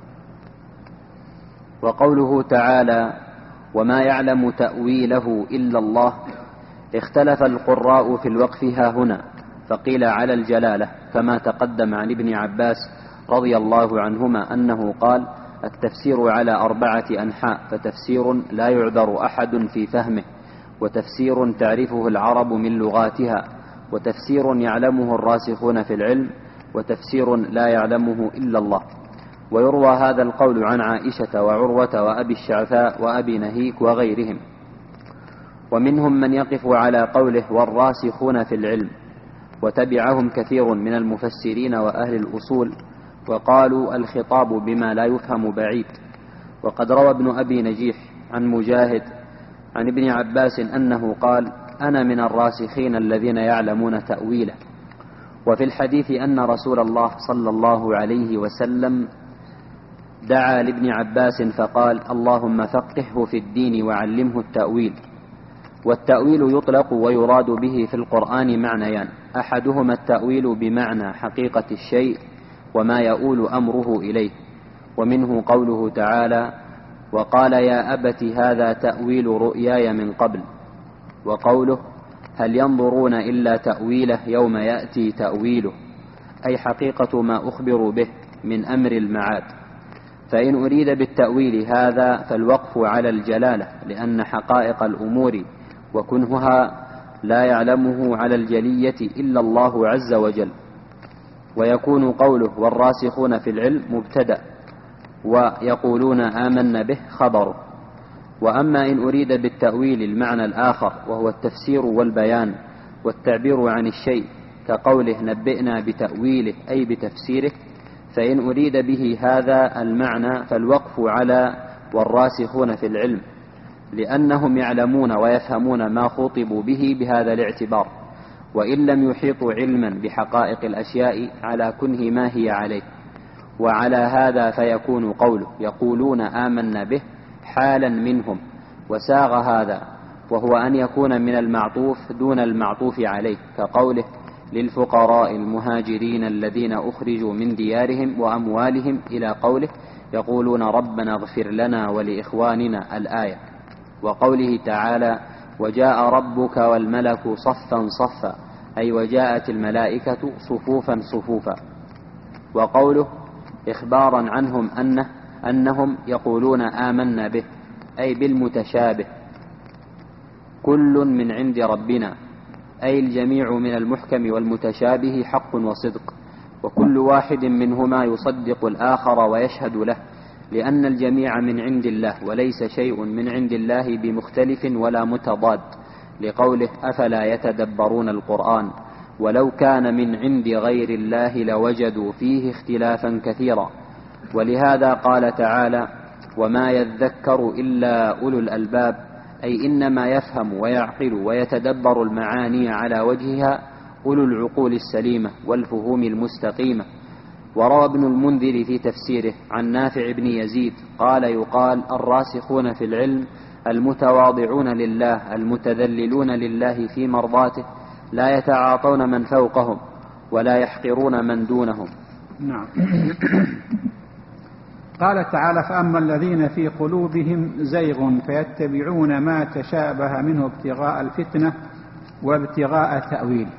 وقوله تعالى وما يعلم تأويله إلا الله، اختلف القراء في الوقف ها هنا، فقيل على الجلالة كما تقدم عن ابن عباس رضي الله عنهما أنه قال التفسير على 4 أنحاء، فتفسير لا يعذر أحد في فهمه، وتفسير تعرفه العرب من لغاتها، وتفسير يعلمه الراسخون في العلم، وتفسير لا يعلمه إلا الله. ويروى هذا القول عن عائشة وعروة وأبي الشعثاء وأبي نهيك وغيرهم. ومنهم من يقف على قوله والراسخون في العلم، وتبعهم كثير من المفسرين وأهل الأصول، وقالوا الخطاب بما لا يفهم بعيد. وقد روى ابن أبي نجيح عن مجاهد عن ابن عباس أنه قال أنا من الراسخين الذين يعلمون تأويله. وفي الحديث أن رسول الله صلى الله عليه وسلم دعا لابن عباس فقال اللهم فقهه في الدين وعلمه التأويل. والتأويل يطلق ويراد به في القرآن معنيان، أحدهما التأويل بمعنى حقيقة الشيء وما يؤول أمره إليه، ومنه قوله تعالى وقال يا أبت هذا تأويل رؤياي من قبل، وقوله هل ينظرون إلا تأويله يوم يأتي تأويله، أي حقيقة ما أخبر به من أمر المعاد. فإن أريد بالتأويل هذا فالوقف على الجلالة، لأن حقائق الأمور وكنهها لا يعلمه على الجلية إلا الله عز وجل. ويكون قوله والراسخون في العلم مبتدأ، ويقولون آمنا به خبره. وأما إن أريد بالتأويل المعنى الآخر وهو التفسير والبيان والتعبير عن الشيء كقوله نبئنا بتأويله أي بتفسيره، فإن أريد به هذا المعنى فالوقف على والراسخون في العلم، لأنهم يعلمون ويفهمون ما خطبوا به بهذا الاعتبار، وإن لم يحيطوا علما بحقائق الأشياء على كنه ما هي عليه. وعلى هذا فيكون قوله يقولون آمنا به حالا منهم، وساغ هذا وهو أن يكون من المعطوف دون المعطوف عليه، كقوله للفقراء المهاجرين الذين أخرجوا من ديارهم وأموالهم إلى قوله يقولون ربنا اغفر لنا ولإخواننا الآية، وقوله تعالى وجاء ربك والملك صفا صفا أي وجاءت الملائكة صفوفا صفوفا، وقوله إخبارا عنهم أنهم يقولون آمنا به أي بالمتشابه كل من عند ربنا، أي الجميع من المحكم والمتشابه حق وصدق، وكل واحد منهما يصدق الآخر ويشهد له، لأن الجميع من عند الله وليس شيء من عند الله بمختلف ولا متضاد، لقوله أفلا يتدبرون القرآن ولو كان من عند غير الله لوجدوا فيه اختلافا كثيرا. ولهذا قال تعالى وما يذكر إلا أولو الألباب، أي إنما يفهم ويعقل ويتدبر المعاني على وجهها أولو العقول السليمة والفهوم المستقيمة. وروى ابن المنذر في تفسيره عن نافع بن يزيد قال يقال الراسخون في العلم المتواضعون لله المتذللون لله في مرضاته، لا يتعاطون من فوقهم ولا يحقرون من دونهم. نعم. قال تعالى فأما الذين في قلوبهم زيغ فيتبعون ما تشابه منه ابتغاء الفتنة وابتغاء تأويله.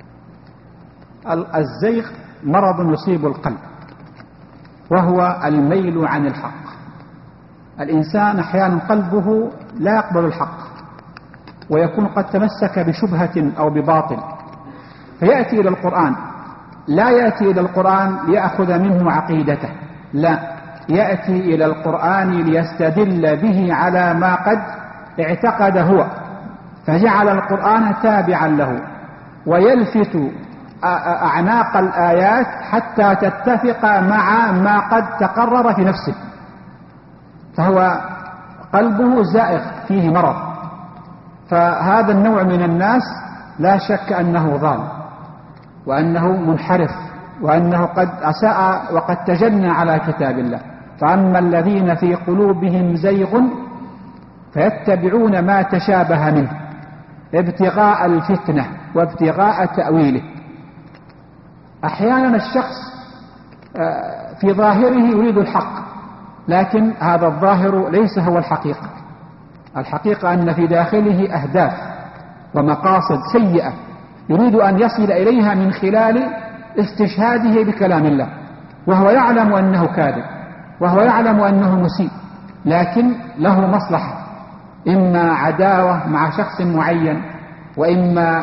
الزيغ مرض يصيب القلب وهو الميل عن الحق. الإنسان أحيانا قلبه لا يقبل الحق ويكون قد تمسك بشبهة أو بباطل فيأتي إلى القرآن، لا يأتي إلى القرآن ليأخذ منه عقيدته، لا، يأتي إلى القرآن ليستدل به على ما قد اعتقد هو، فجعل القرآن تابعا له ويلفت أعناق الآيات حتى تتفق مع ما قد تقرر في نفسه، فهو قلبه زائغ فيه مرض. فهذا النوع من الناس لا شك أنه ضال وأنه منحرف وأنه قد أساء وقد تجنى على كتاب الله. فأما الذين في قلوبهم زيغ فيتبعون ما تشابه منه ابتغاء الفتنة وابتغاء تأويله. أحيانا الشخص في ظاهره يريد الحق، لكن هذا الظاهر ليس هو الحقيقة. الحقيقة أن في داخله أهداف ومقاصد سيئة يريد أن يصل إليها من خلال استشهاده بكلام الله، وهو يعلم أنه كاذب وهو يعلم أنه مسيء، لكن له مصلحة، إما عداوة مع شخص معين، وإما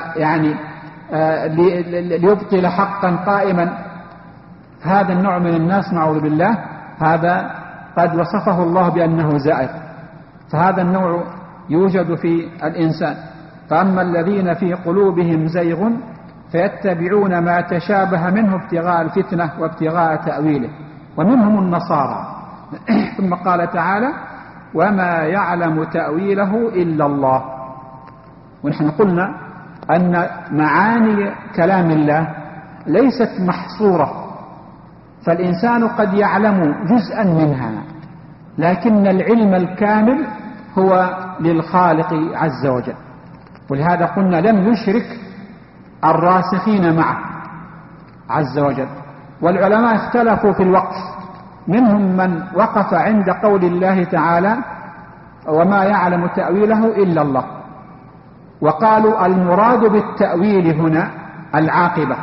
ليبطل حقا قائما. هذا النوع من الناس نعوذ بالله هذا قد وصفه الله بأنه زائغ، فهذا النوع يوجد في الإنسان. فأما الذين في قلوبهم زيغ فيتبعون ما تشابه منه ابتغاء الفتنة وابتغاء تأويله، ومنهم النصارى. ثم قال تعالى وما يعلم تأويله إلا الله. ونحن قلنا أن معاني كلام الله ليست محصورة، فالإنسان قد يعلم جزءا منها، لكن العلم الكامل هو للخالق عز وجل. ولهذا قلنا لم يشرك الراسخين معه عز وجل. والعلماء اختلفوا في الوقف، منهم من وقف عند قول الله تعالى وما يعلم تأويله إلا الله، وقالوا المراد بالتأويل هنا العاقبة،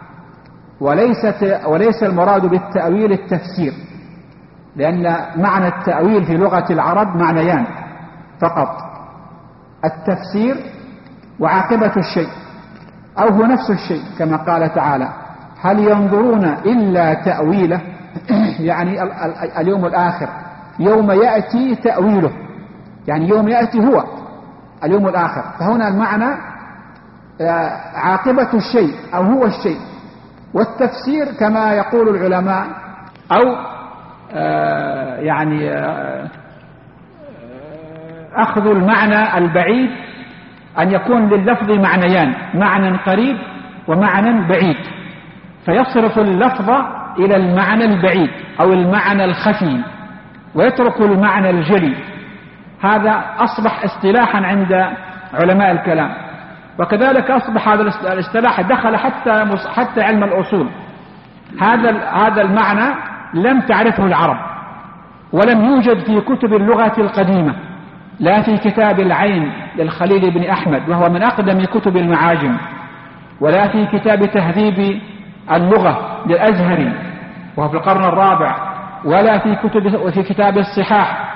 وليس المراد بالتأويل التفسير، لأن معنى التأويل في لغة العرب معنيان فقط، التفسير وعاقبة الشيء، أو هو نفس الشيء، كما قال تعالى هل ينظرون إلا تأويله يعني اليوم الآخر يوم يأتي تأويله، يعني يوم يأتي هو اليوم الآخر. فهنا المعنى عاقبة الشيء أو هو الشيء. والتفسير كما يقول العلماء أو يعني أخذ المعنى البعيد أن يكون لللفظ معنيان، معنى قريب ومعنى بعيد، فيصرف اللفظ إلى المعنى البعيد أو المعنى الخفي ويترك المعنى الجلي. هذا أصبح اصطلاحا عند علماء الكلام. وكذلك أصبح هذا الاصطلاح دخل حتى علم الأصول. هذا المعنى لم تعرفه العرب، ولم يوجد في كتب اللغة القديمة، لا في كتاب العين للخليل بن أحمد وهو من أقدم كتب المعاجم، ولا في كتاب تهذيب اللغة للأزهري وهو في القرن الرابع، ولا في كتاب الصحاح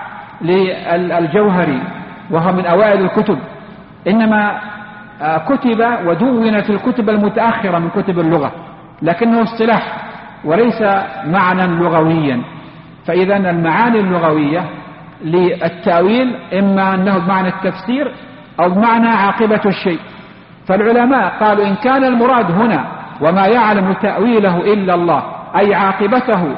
للجوهري وهو من أوائل الكتب، إنما كتب ودون في الكتب المتأخرة من كتب اللغة، لكنه اصطلاح وليس معنى لغويا. فإذا المعاني اللغوية للتأويل إما أنه بمعنى التفسير أو بمعنى عاقبة الشيء. فالعلماء قالوا إن كان المراد هنا وما يعلم تأويله إلا الله أي عاقبته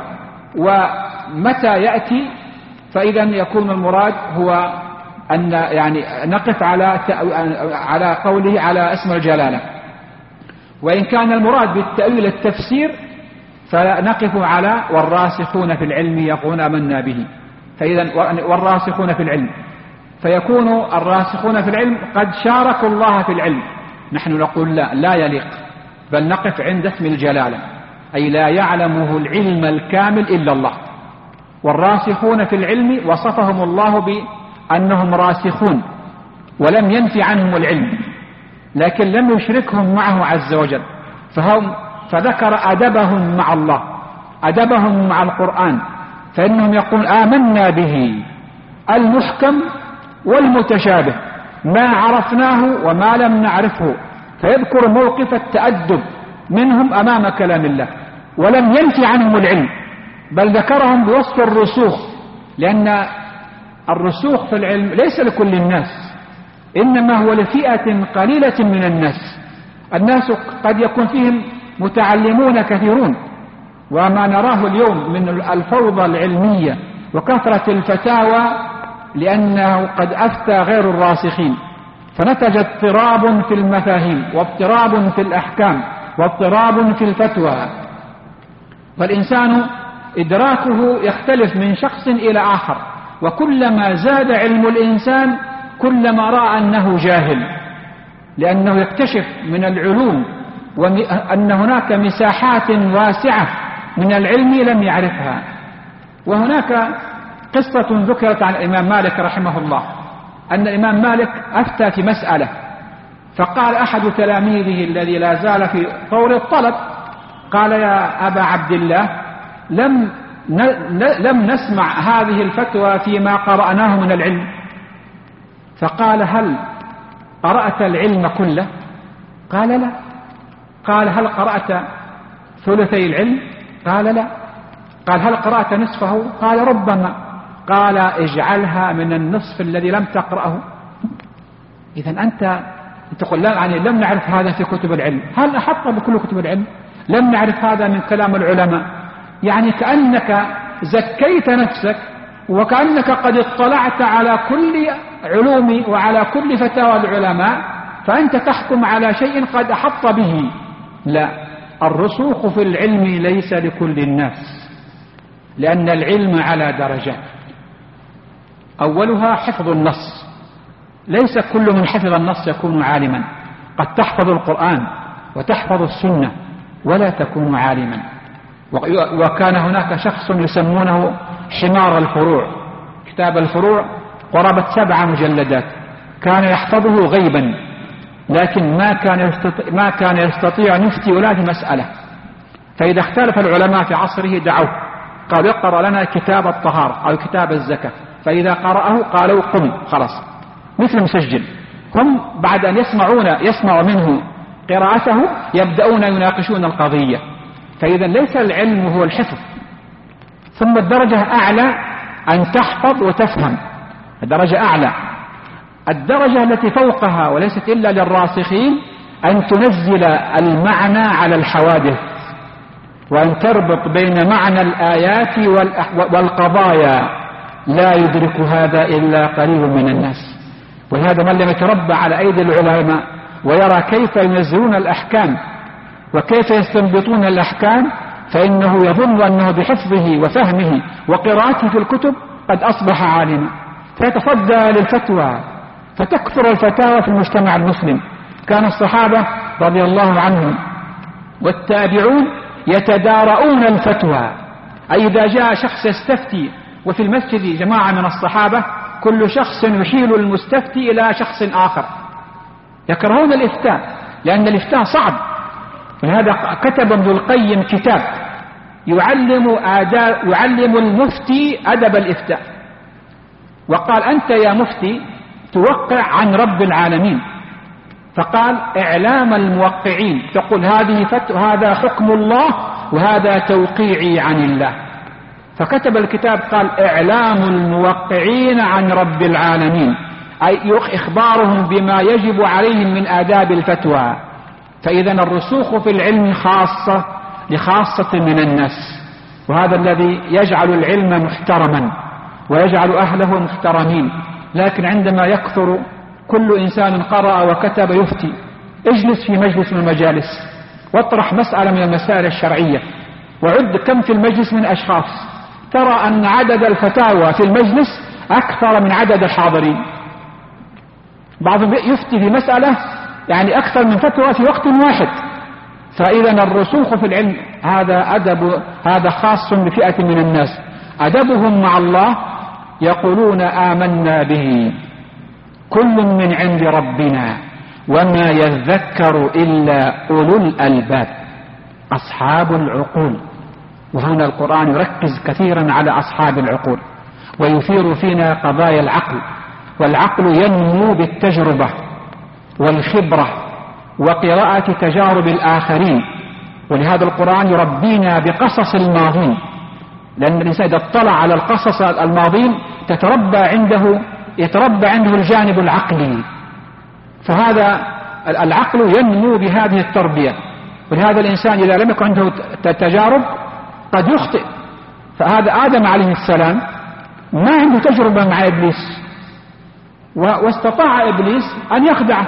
ومتى يأتي، فإذا يكون المراد هو أن يعني نقف على قوله على اسم الجلالة. وإن كان المراد بالتأويل التفسير فنقف على والراسخون في العلم يقولون آمنا به. فإذا والراسخون في العلم، فيكون الراسخون في العلم قد شاركوا الله في العلم. نحن نقول لا يليق، بل نقف عند اسم الجلالة، أي لا يعلمه العلم الكامل إلا الله. والراسخون في العلم وصفهم الله بأنهم راسخون، ولم ينفي عنهم العلم، لكن لم يشركهم معه عز وجل. فذكر أدبهم مع الله، أدبهم مع القرآن، فإنهم يقول آمنا به المحكم والمتشابه ما عرفناه وما لم نعرفه، فيذكر موقف التأدب منهم أمام كلام الله، ولم ينفي عنهم العلم، بل ذكرهم بوصف الرسوخ، لأن الرسوخ في العلم ليس لكل الناس، إنما هو لفئة قليلة من الناس. الناس قد يكون فيهم متعلمون كثيرون، وما نراه اليوم من الفوضى العلمية وكثرة الفتاوى لأنه قد أفتى غير الراسخين، فنتج اضطراب في المفاهيم واضطراب في الأحكام واضطراب في الفتوى. فالإنسان إدراكه يختلف من شخص إلى آخر، وكلما زاد علم الإنسان كلما رأى أنه جاهل، لأنه يكتشف من العلوم وأن هناك مساحات واسعة من العلم لم يعرفها. وهناك قصة ذكرت عن الإمام مالك رحمه الله، أن الإمام مالك أفتى في مسألة، فقال أحد تلاميذه الذي لا زال في طور الطلب، قال يا أبا عبد الله لم نسمع هذه الفتوى فيما قرأناه من العلم. فقال هل قرأت العلم كله؟ قال لا. قال هل قرأت ثلثي العلم؟ قال لا. قال هل قرأت نصفه؟ قال ربما. قال اجعلها من النصف الذي لم تقرأه. إذن أنت تقول لا، يعني لم نعرف هذا في كتب العلم. هل أحط بكل كتب العلم؟ لم نعرف هذا من كلام العلماء. يعني كأنك زكيت نفسك، وكأنك قد اطلعت على كل علوم وعلى كل فتاوى العلماء، فأنت تحكم على شيء قد أحط به. لا، الرسوخ في العلم ليس لكل الناس، لأن العلم على درجات. أولها حفظ النص، ليس كل من حفظ النص يكون عالما، قد تحفظ القرآن وتحفظ السنة ولا تكون عالما. وكان هناك شخص يسمونه حمار الفروع، كتاب الفروع قرابة 7 مجلدات، كان يحفظه غيبا، لكن ما كان يستطيع أن يفتي ولا في مسألة. فإذا اختلف العلماء في عصره دعوه، قالوا اقرأ لنا كتاب الطهارة أو كتاب الزكاة، فإذا قرأه قالوا قم، خلاص مثل مسجل. هم بعد أن يسمعوا منه قراءته يبدأون يناقشون القضية. فإذا ليس العلم هو الحفظ، ثم الدرجة أعلى أن تحفظ وتفهم. درجة أعلى. الدرجة التي فوقها وليست إلا للراسخين أن تنزل المعنى على الحوادث، وأن تربط بين معنى الآيات والقضايا، لا يدرك هذا إلا قليل من الناس. ولهذا من لم يتربى على أيدي العلماء ويرى كيف ينزلون الأحكام وكيف يستنبطون الأحكام فإنه يظن أنه بحفظه وفهمه وقراءته في الكتب قد أصبح عالما، فيتصدى للفتوى، فتكثر الفتاوى في المجتمع المسلم. كان الصحابة رضي الله عنهم والتابعون يتدارؤون الفتوى، أي إذا جاء شخص يستفتي وفي المسجد جماعة من الصحابة كل شخص يحيل المستفتي إلى شخص آخر، يكرهون الإفتاء لأن الإفتاء صعب. ولهذا كتب ابن القيم كتاب يعلم المفتي أدب الإفتاء، وقال أنت يا مفتي توقع عن رب العالمين، فقال إعلام الموقعين، تقول هذا حكم الله وهذا توقيعي عن الله. فكتب الكتاب قال إعلام الموقعين عن رب العالمين، أي إخبارهم بما يجب عليهم من آداب الفتوى. فإذا الرسوخ في العلم خاصة لخاصة من الناس، وهذا الذي يجعل العلم محترما ويجعل أهله محترمين. لكن عندما يكثر كل إنسان قرأ وكتب يفتي، اجلس في مجلس من المجالس واطرح مسألة من المسائل الشرعية وعد كم في المجلس من أشخاص، ترى أن عدد الفتاوى في المجلس أكثر من عدد الحاضرين. بعضهم يفتي في مسألة يعني أكثر من فتوى في وقت واحد. فإذا الرسوخ في العلم هذا خاص بفئة من الناس، أدبهم مع الله يقولون آمنا به كل من عند ربنا وما يذكر إلا أولو الألباب أصحاب العقول. وهنا القرآن يركز كثيرا على أصحاب العقول ويثير فينا قضايا العقل، والعقل ينمو بالتجربة والخبرة وقراءة تجارب الآخرين. ولهذا القرآن يربينا بقصص الماضين، لأن الإنسان إذا اطلع على القصص الماضين يتربى عنده الجانب العقلي، فهذا العقل ينمو بهذه التربية. ولهذا الإنسان إذا لم يكن عنده تجارب قد يخطئ. فهذا آدم عليه السلام ما عنده تجربة مع إبليس، واستطاع إبليس أن يخدعه،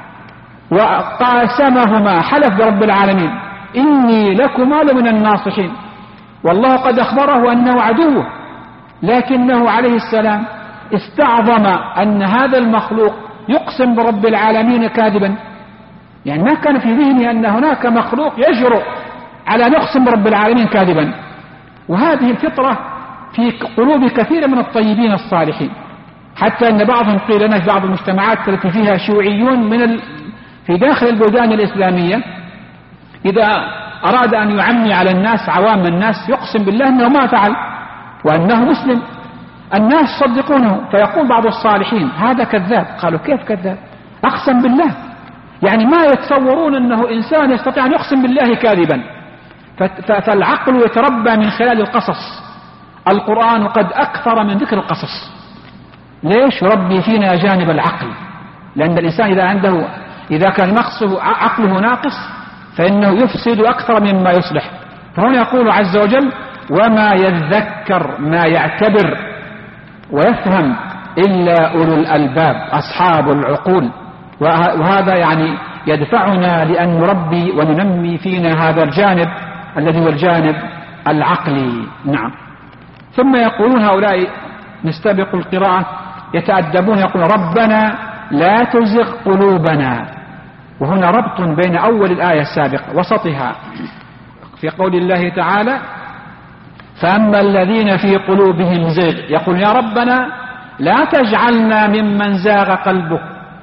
وقاسمهما حلف برب العالمين إني لكما لمن الناصحين، والله قد أخبره أنه عدوه، لكنه عليه السلام استعظم أن هذا المخلوق يقسم برب العالمين كاذبا. يعني ما كان في ذهنه أن هناك مخلوق يجرؤ على أن يقسم برب العالمين كاذبا. وهذه الفطرة في قلوب كثير من الطيبين الصالحين، حتى أن بعضهم قيل لنا في بعض المجتمعات التي فيها شيوعيون في داخل البلدان الإسلامية إذا أراد أن يعمي على الناس عوام الناس يقسم بالله أنه ما فعل وأنه مسلم، الناس صدقونه، فيقول بعض الصالحين هذا كذاب. قالوا كيف كذاب؟ أقسم بالله. يعني ما يتصورون أنه إنسان يستطيع أن يقسم بالله كاذبا. فالعقل يتربى من خلال القصص. القرآن قد أكثر من ذكر القصص. ليش؟ يربي فينا جانب العقل، لأن الإنسان إذا كان نقصه عقله ناقص فإنه يفسد أكثر مما يصلح. فهنا يقول عز وجل وما يذكر ما يعتبر ويفهم إلا أولو الألباب أصحاب العقول. وهذا يعني يدفعنا لأن نربي وننمي فينا هذا الجانب الذي هو الجانب العقلي. نعم. ثم يقولون هؤلاء نستبق القراءة يتأدبون، يقول ربنا لا تزغ قلوبنا. وهنا ربط بين أول الآية السابقة وسطها في قول الله تعالى فأما الذين في قلوبهم زيغ يقول يا ربنا لا تجعلنا ممن زاغ قلبه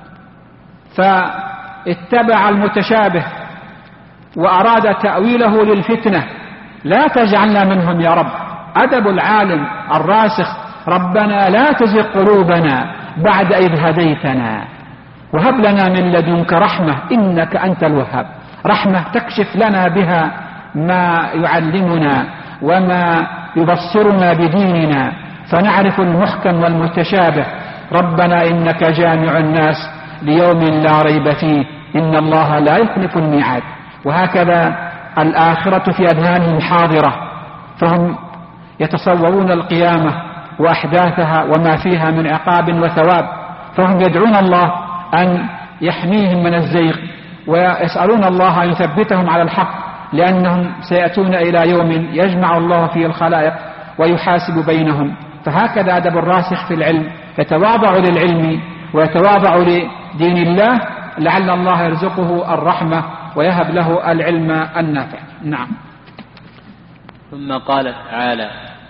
فاتبع المتشابه وأراد تأويله للفتنة، لا تجعلنا منهم يا رب. أدب العالم الراسخ ربنا لا تزغ قلوبنا بعد إذ هديتنا وهب لنا من لدنك رحمة إنك أنت الوهاب. رحمة تكشف لنا بها ما يعلمنا وما يبصرنا بديننا فنعرف المحكم والمتشابه ربنا إنك جامع الناس ليوم لا ريب فيه إن الله لا يخلف الميعاد. وهكذا الآخرة في أذهانهم حاضرة، فهم يتصورون القيامة وأحداثها وما فيها من عقاب وثواب، فهم يدعون الله أن يحميهم من الزيغ، ويسألون الله أن يثبتهم على الحق، لأنهم سيأتون إلى يوم يجمع الله فيه الخلائق ويحاسب بينهم. فهكذا أدب الراسخ في العلم، يتواضع للعلم ويتواضع لدين الله، لعل الله يرزقه الرحمة ويهب له العلم النافع. نعم. ثم قال تعالى: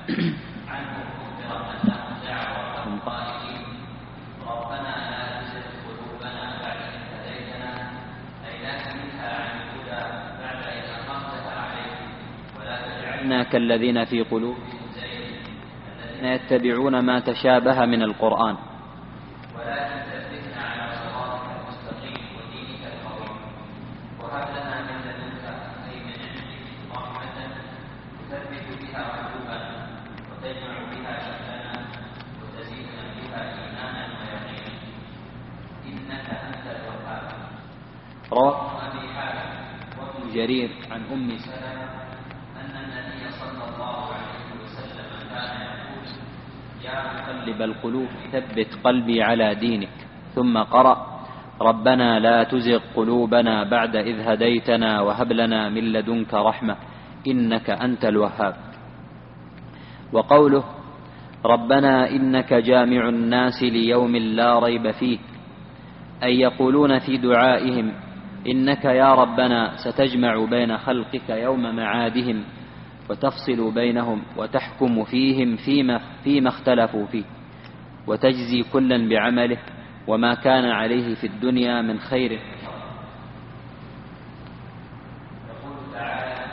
كالذين في قلوبهم زيغ الذين يتبعون ما تشابه من القرآن ولكن ثبتنا على صراطك المستقيم ودينك القويم وهب لنا من لدنك أي من عندك رحمة تثبت بها قلوبنا وتجمع بها شملنا وتزيدنا بها إيمانا ويقينا إنك أنت الوهاب. رواه أبي حاتم وابن جرير عن أم سلمة مقلب القلوب ثبت قلبي على دينك، ثم قرأ: ربنا لا تزغ قلوبنا بعد إذ هديتنا وهب لنا من لدنك رحمة إنك أنت الوهاب. وقوله: ربنا إنك جامع الناس ليوم لا ريب فيه، أي يقولون في دعائهم: إنك يا ربنا ستجمع بين خلقك يوم معادهم وتفصل بينهم وتحكم فيهم فيما اختلفوا فيه وتجزي كلا بعمله وما كان عليه في الدنيا من خير. يقول تعالى: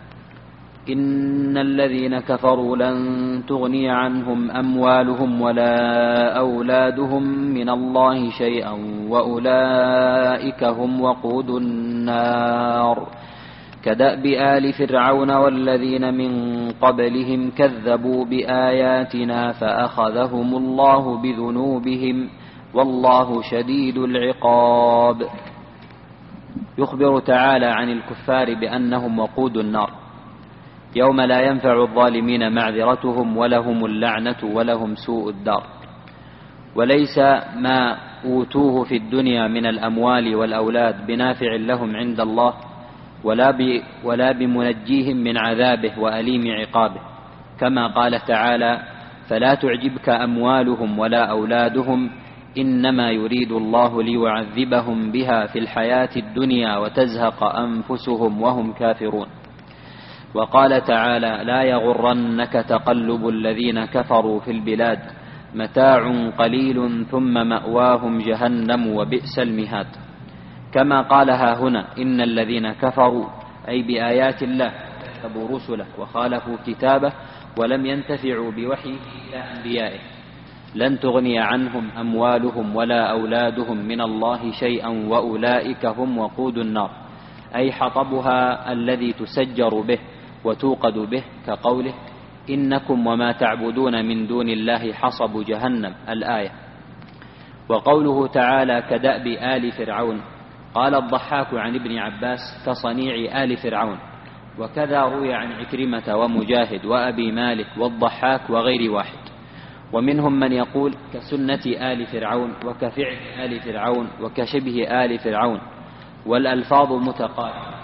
إن الذين كفروا لن تغني عنهم أموالهم ولا أولادهم من الله شيئا وأولئك هم وقود النار كدأب آل فرعون والذين من قبلهم كذبوا بآياتنا فأخذهم الله بذنوبهم والله شديد العقاب. يخبر تعالى عن الكفار بأنهم وقود النار يوم لا ينفع الظالمين معذرتهم ولهم اللعنة ولهم سوء الدار. وليس ما أوتوه في الدنيا من الأموال والأولاد بنافع لهم عند الله ولا بمنجيهم من عذابه وأليم عقابه، كما قال تعالى: فلا تعجبك أموالهم ولا أولادهم إنما يريد الله ليعذبهم بها في الحياة الدنيا وتزهق أنفسهم وهم كافرون. وقال تعالى: لا يغرنك تقلب الذين كفروا في البلاد متاع قليل ثم مأواهم جهنم وبئس المهاد. كما قالها هنا: إن الذين كفروا أي بآيات الله كذبوا رسله وخالفوا كتابه ولم ينتفعوا بوحيه إلى أنبيائه لن تغني عنهم أموالهم ولا أولادهم من الله شيئا وأولئك هم وقود النار، أي حطبها الذي تسجر به وتوقد به، كقوله: إنكم وما تعبدون من دون الله حصب جهنم، الآية. وقوله تعالى: كدأب آل فرعون، قال الضحاك عن ابن عباس: كصنيع آل فرعون. وكذا روي عن عكرمة ومجاهد وأبي مالك والضحاك وغير واحد. ومنهم من يقول: كسنة آل فرعون وكفعل آل فرعون وكشبه آل فرعون، والألفاظ متقاربة.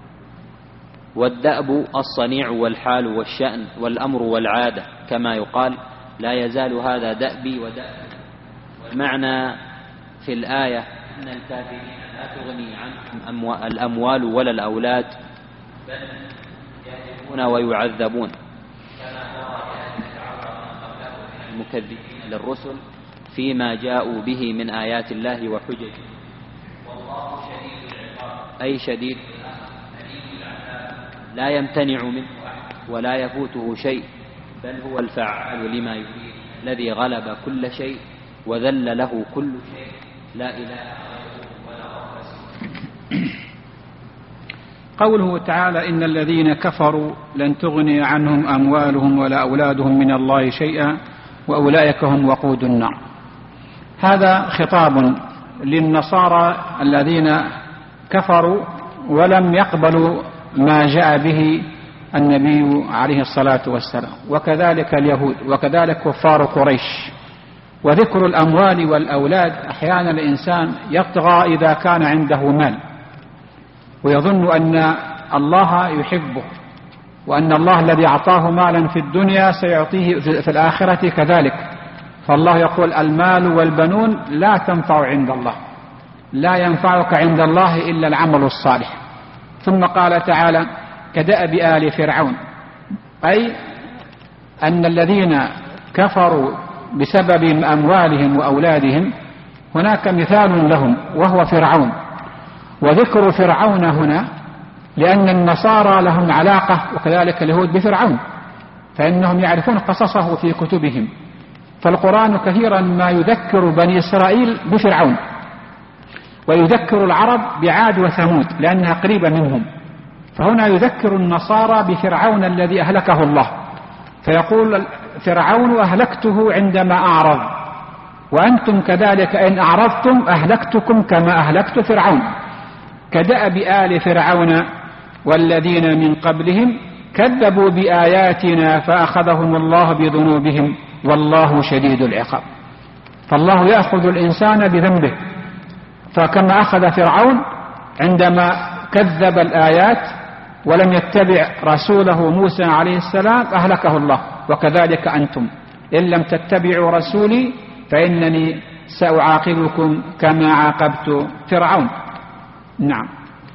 والدأب الصنيع والحال والشأن والأمر والعادة، كما يقال: لا يزال هذا دأبي ودأبي. والمعنى في الآية أن الكافرين لا تغني عنهم الأموال ولا الأولاد بل يهلكون ويعذبون، كما المكذبين للرسل فيما جاءوا به من آيات الله وحججه. والله شديد العقاب، أي شديد العذاب، لا يمتنع منه ولا يفوته شيء، بل هو الفعال لما يريد، الذي غلب كل شيء وذل له كل شيء، لا إله غيره ولا رب سواه. قوله تعالى: إن الذين كفروا لن تغني عنهم أموالهم ولا أولادهم من الله شيئا وأولئك هم وقود النار. هذا خطاب للنصارى الذين كفروا ولم يقبلوا ما جاء به النبي عليه الصلاة والسلام، وكذلك اليهود، وكذلك كفار قريش. وذكر الأموال والأولاد، أحيانا الإنسان يطغى إذا كان عنده مال ويظن أن الله يحبه، وأن الله الذي أعطاه مالا في الدنيا سيعطيه في الآخرة كذلك. فالله يقول: المال والبنون لا تنفع عند الله، لا ينفعك عند الله إلا العمل الصالح. ثم قال تعالى: كدأب آل فرعون، أي أن الذين كفروا بسبب أموالهم وأولادهم هناك مثال لهم وهو فرعون. وذكر فرعون هنا لأن النصارى لهم علاقة وكذلك اليهود بفرعون، فإنهم يعرفون قصصه في كتبهم. فالقرآن كثيرا ما يذكر بني إسرائيل بفرعون، ويذكر العرب بعاد وثمود لأنها قريبة منهم. فهنا يذكر النصارى بفرعون الذي أهلكه الله، فيقول فرعون أهلكته عندما أعرض، وأنتم كذلك إن أعرضتم أهلكتكم كما أهلكت فرعون. كدأب آل فرعون والذين من قبلهم كذبوا بآياتنا فأخذهم الله بذنوبهم والله شديد العقاب. فالله يأخذ الإنسان بذنبه، فكما أخذ فرعون عندما كذب الآيات ولم يتبع رسوله موسى عليه السلام أهلكه الله، وكذلك أنتم إن لم تتبعوا رسولي فإنني سأعاقبكم كما عاقبت فرعون. نعم.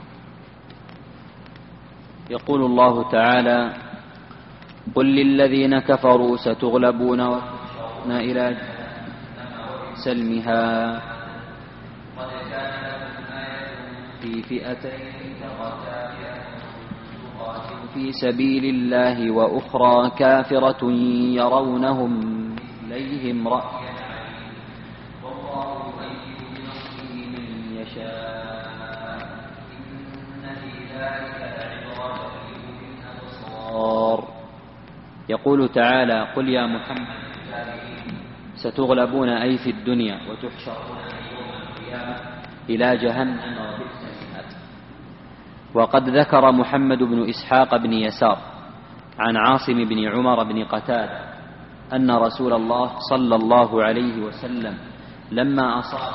يقول الله تعالى: قل للذين كفروا ستغلبون وتحشرون إلى جهنم سلمها قد كان لكم آية في فئتين التقتا تقاتل في سبيل الله وأخرى كافرة يرونهم مثليهم رأي العين والله يؤيد بنصره من يشاء إن في ذلك لعبرة لأولي الأبصار. يقول تعالى: قل يا محمد ستغلبون أي في الدنيا وتحشرون يوم القيامة إلى جهنم وبئس المهاد. وقد ذكر محمد بن إسحاق بن يسار عن عاصم بن عمر بن قتادة أن رسول الله صلى الله عليه وسلم لما أصاب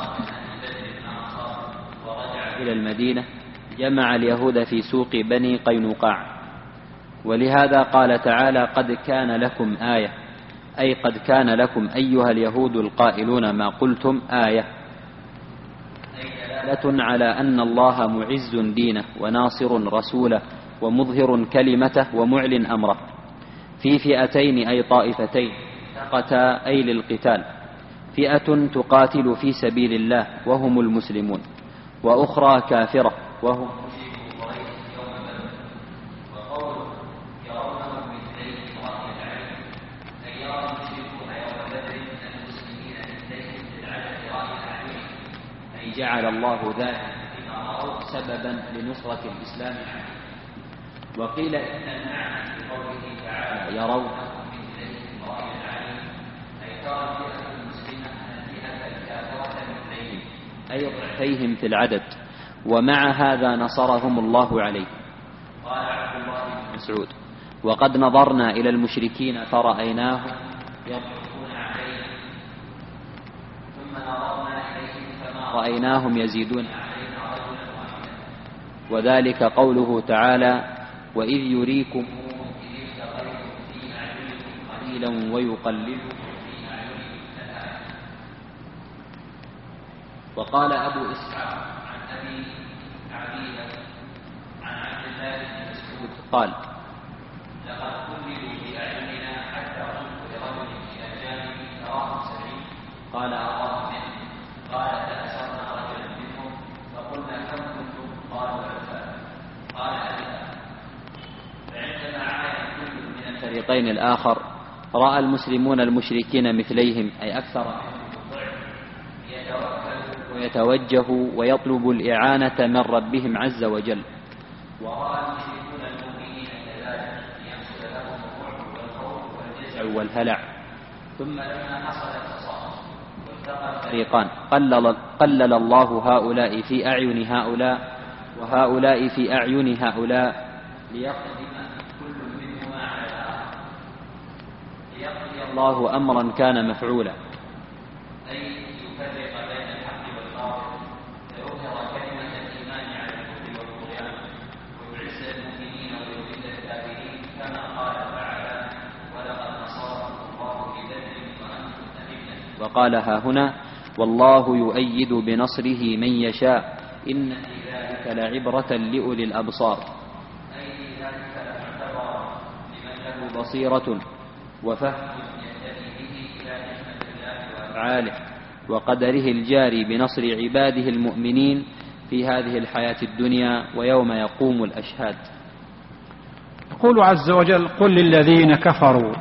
ورجع إلى المدينة جمع اليهود في سوق بني قينقاع. ولهذا قال تعالى: قد كان لكم آية، أي قد كان لكم أيها اليهود القائلون ما قلتم آية، أي دلالة على أن الله معز دينه وناصر رسوله ومظهر كلمته ومعلن أمره. في فئتين أي طائفتين التقتا أي للقتال، فئة تقاتل في سبيل الله وهم المسلمون، وأخرى كافرة وهم مشركو قريش يوم بدر. وقوله يرونهم مثليهم رأي العين، أي يرى المشركون يوم بدر من المسلمين مثليهم في العدد رأي العين، أي جعل الله ذلك بما رأوا سببا لنصرة الإسلام عليه. وقيل إن المعنى في قوله تعالى يرونهم مثليهم رأي العين، أي ترى الفئة المسلمة الفئة الكافرة مثليهم، أي ضعفيهم في العدد، ومع هذا نصرهم الله عليه. قال عبد الله بن مسعود: وقد نظرنا إلى المشركين فرأيناهم يضحكون علينا، ثم نظرنا إليهم فما رأيناهم يزيدون علينا رجلا واحدا. وذلك قوله تعالى: وإذ يريكم إذ التقيتم في أعينكم قليلا ويقللكم في أعينكم الآية. وقال أبو إسحاق عن أبي عبيدة عن عبد الله بن مسعود قال: لقد قللوا في أعيننا حتى قلت لرجل إلى جانبي تراه سليم، قال أراه منه، قال فأسرنا رجلا منهم فقلنا كم كنتم؟ قالوا ألفا، قال ألفا. فعندما عاين كل من الفريقين الآخر رأى المسلمون المشركين مثليهم أي أكثر منهم ويتوجه ويطلب الإعانة من ربهم عز وجل. ورأى المشركون المؤمنين كذلك يحصل لهم الرعب والخوف والجزع والهلع. ثم لما حصل التصاعد فريقان قلل الله هؤلاء في أعين هؤلاء وهؤلاء في أعين هؤلاء ليقضي كل منهما على الآخر، ليقضي الله أمرا كان مفعولا، أي يفرق بين الحق والباطل، فيظهر كلمة الإيمان على الكفر والطغيان، ويعز المؤمنين ويذل الكافرين، كما قال تعالى: ولقد نصركم الله ببدر وأنتم أذلة. وقالها هنا: والله يؤيد بنصره من يشاء، إن في ذلك لعبرة لأولي الأبصار، أي في ذلك لمعتبر لمن له بصيرة وفهم يهتدي به إلى حكمة الله وأفعاله وقدره الجاري بنصر عباده المؤمنين في هذه الحياة الدنيا ويوم يقوم الأشهاد. يقول عز وجل: قل للذين كفروا.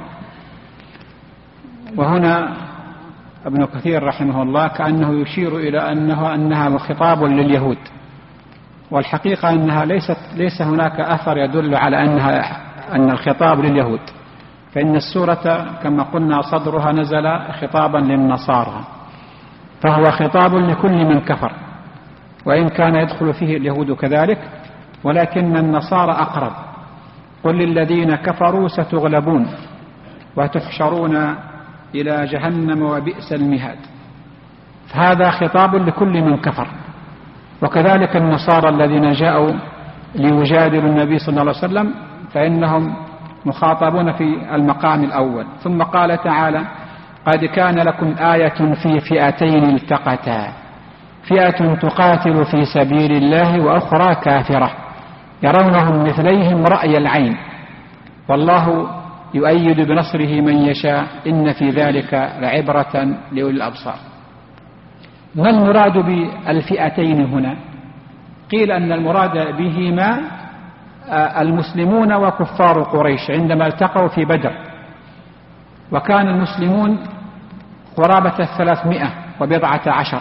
وهنا ابن كثير رحمه الله كأنه يشير إلى أنها خطاب لليهود، والحقيقة أنها ليس هناك أثر يدل على أن الخطاب لليهود، فإن السورة كما قلنا صدرها نزل خطابا للنصارى، فهو خطاب لكل من كفر، وإن كان يدخل فيه اليهود كذلك، ولكن النصارى أقرب. قل للذين كفروا ستغلبون وتحشرون إلى جهنم وبئس المهاد، فهذا خطاب لكل من كفر. وكذلك النصارى الذين جاءوا ليجادلوا النبي صلى الله عليه وسلم فإنهم مخاطبون في المقام الأول. ثم قال تعالى: قد كان لكم آية في فئتين التقتا، فئة تقاتل في سبيل الله وأخرى كافرة يرونهم مثليهم رأي العين والله يؤيد بنصره من يشاء إن في ذلك لعبرة لأولي الأبصار. ما المراد بالفئتين هنا؟ قيل أن المراد بهما المسلمون وكفار قريش عندما التقوا في بدر، وكان المسلمون قرابة 310،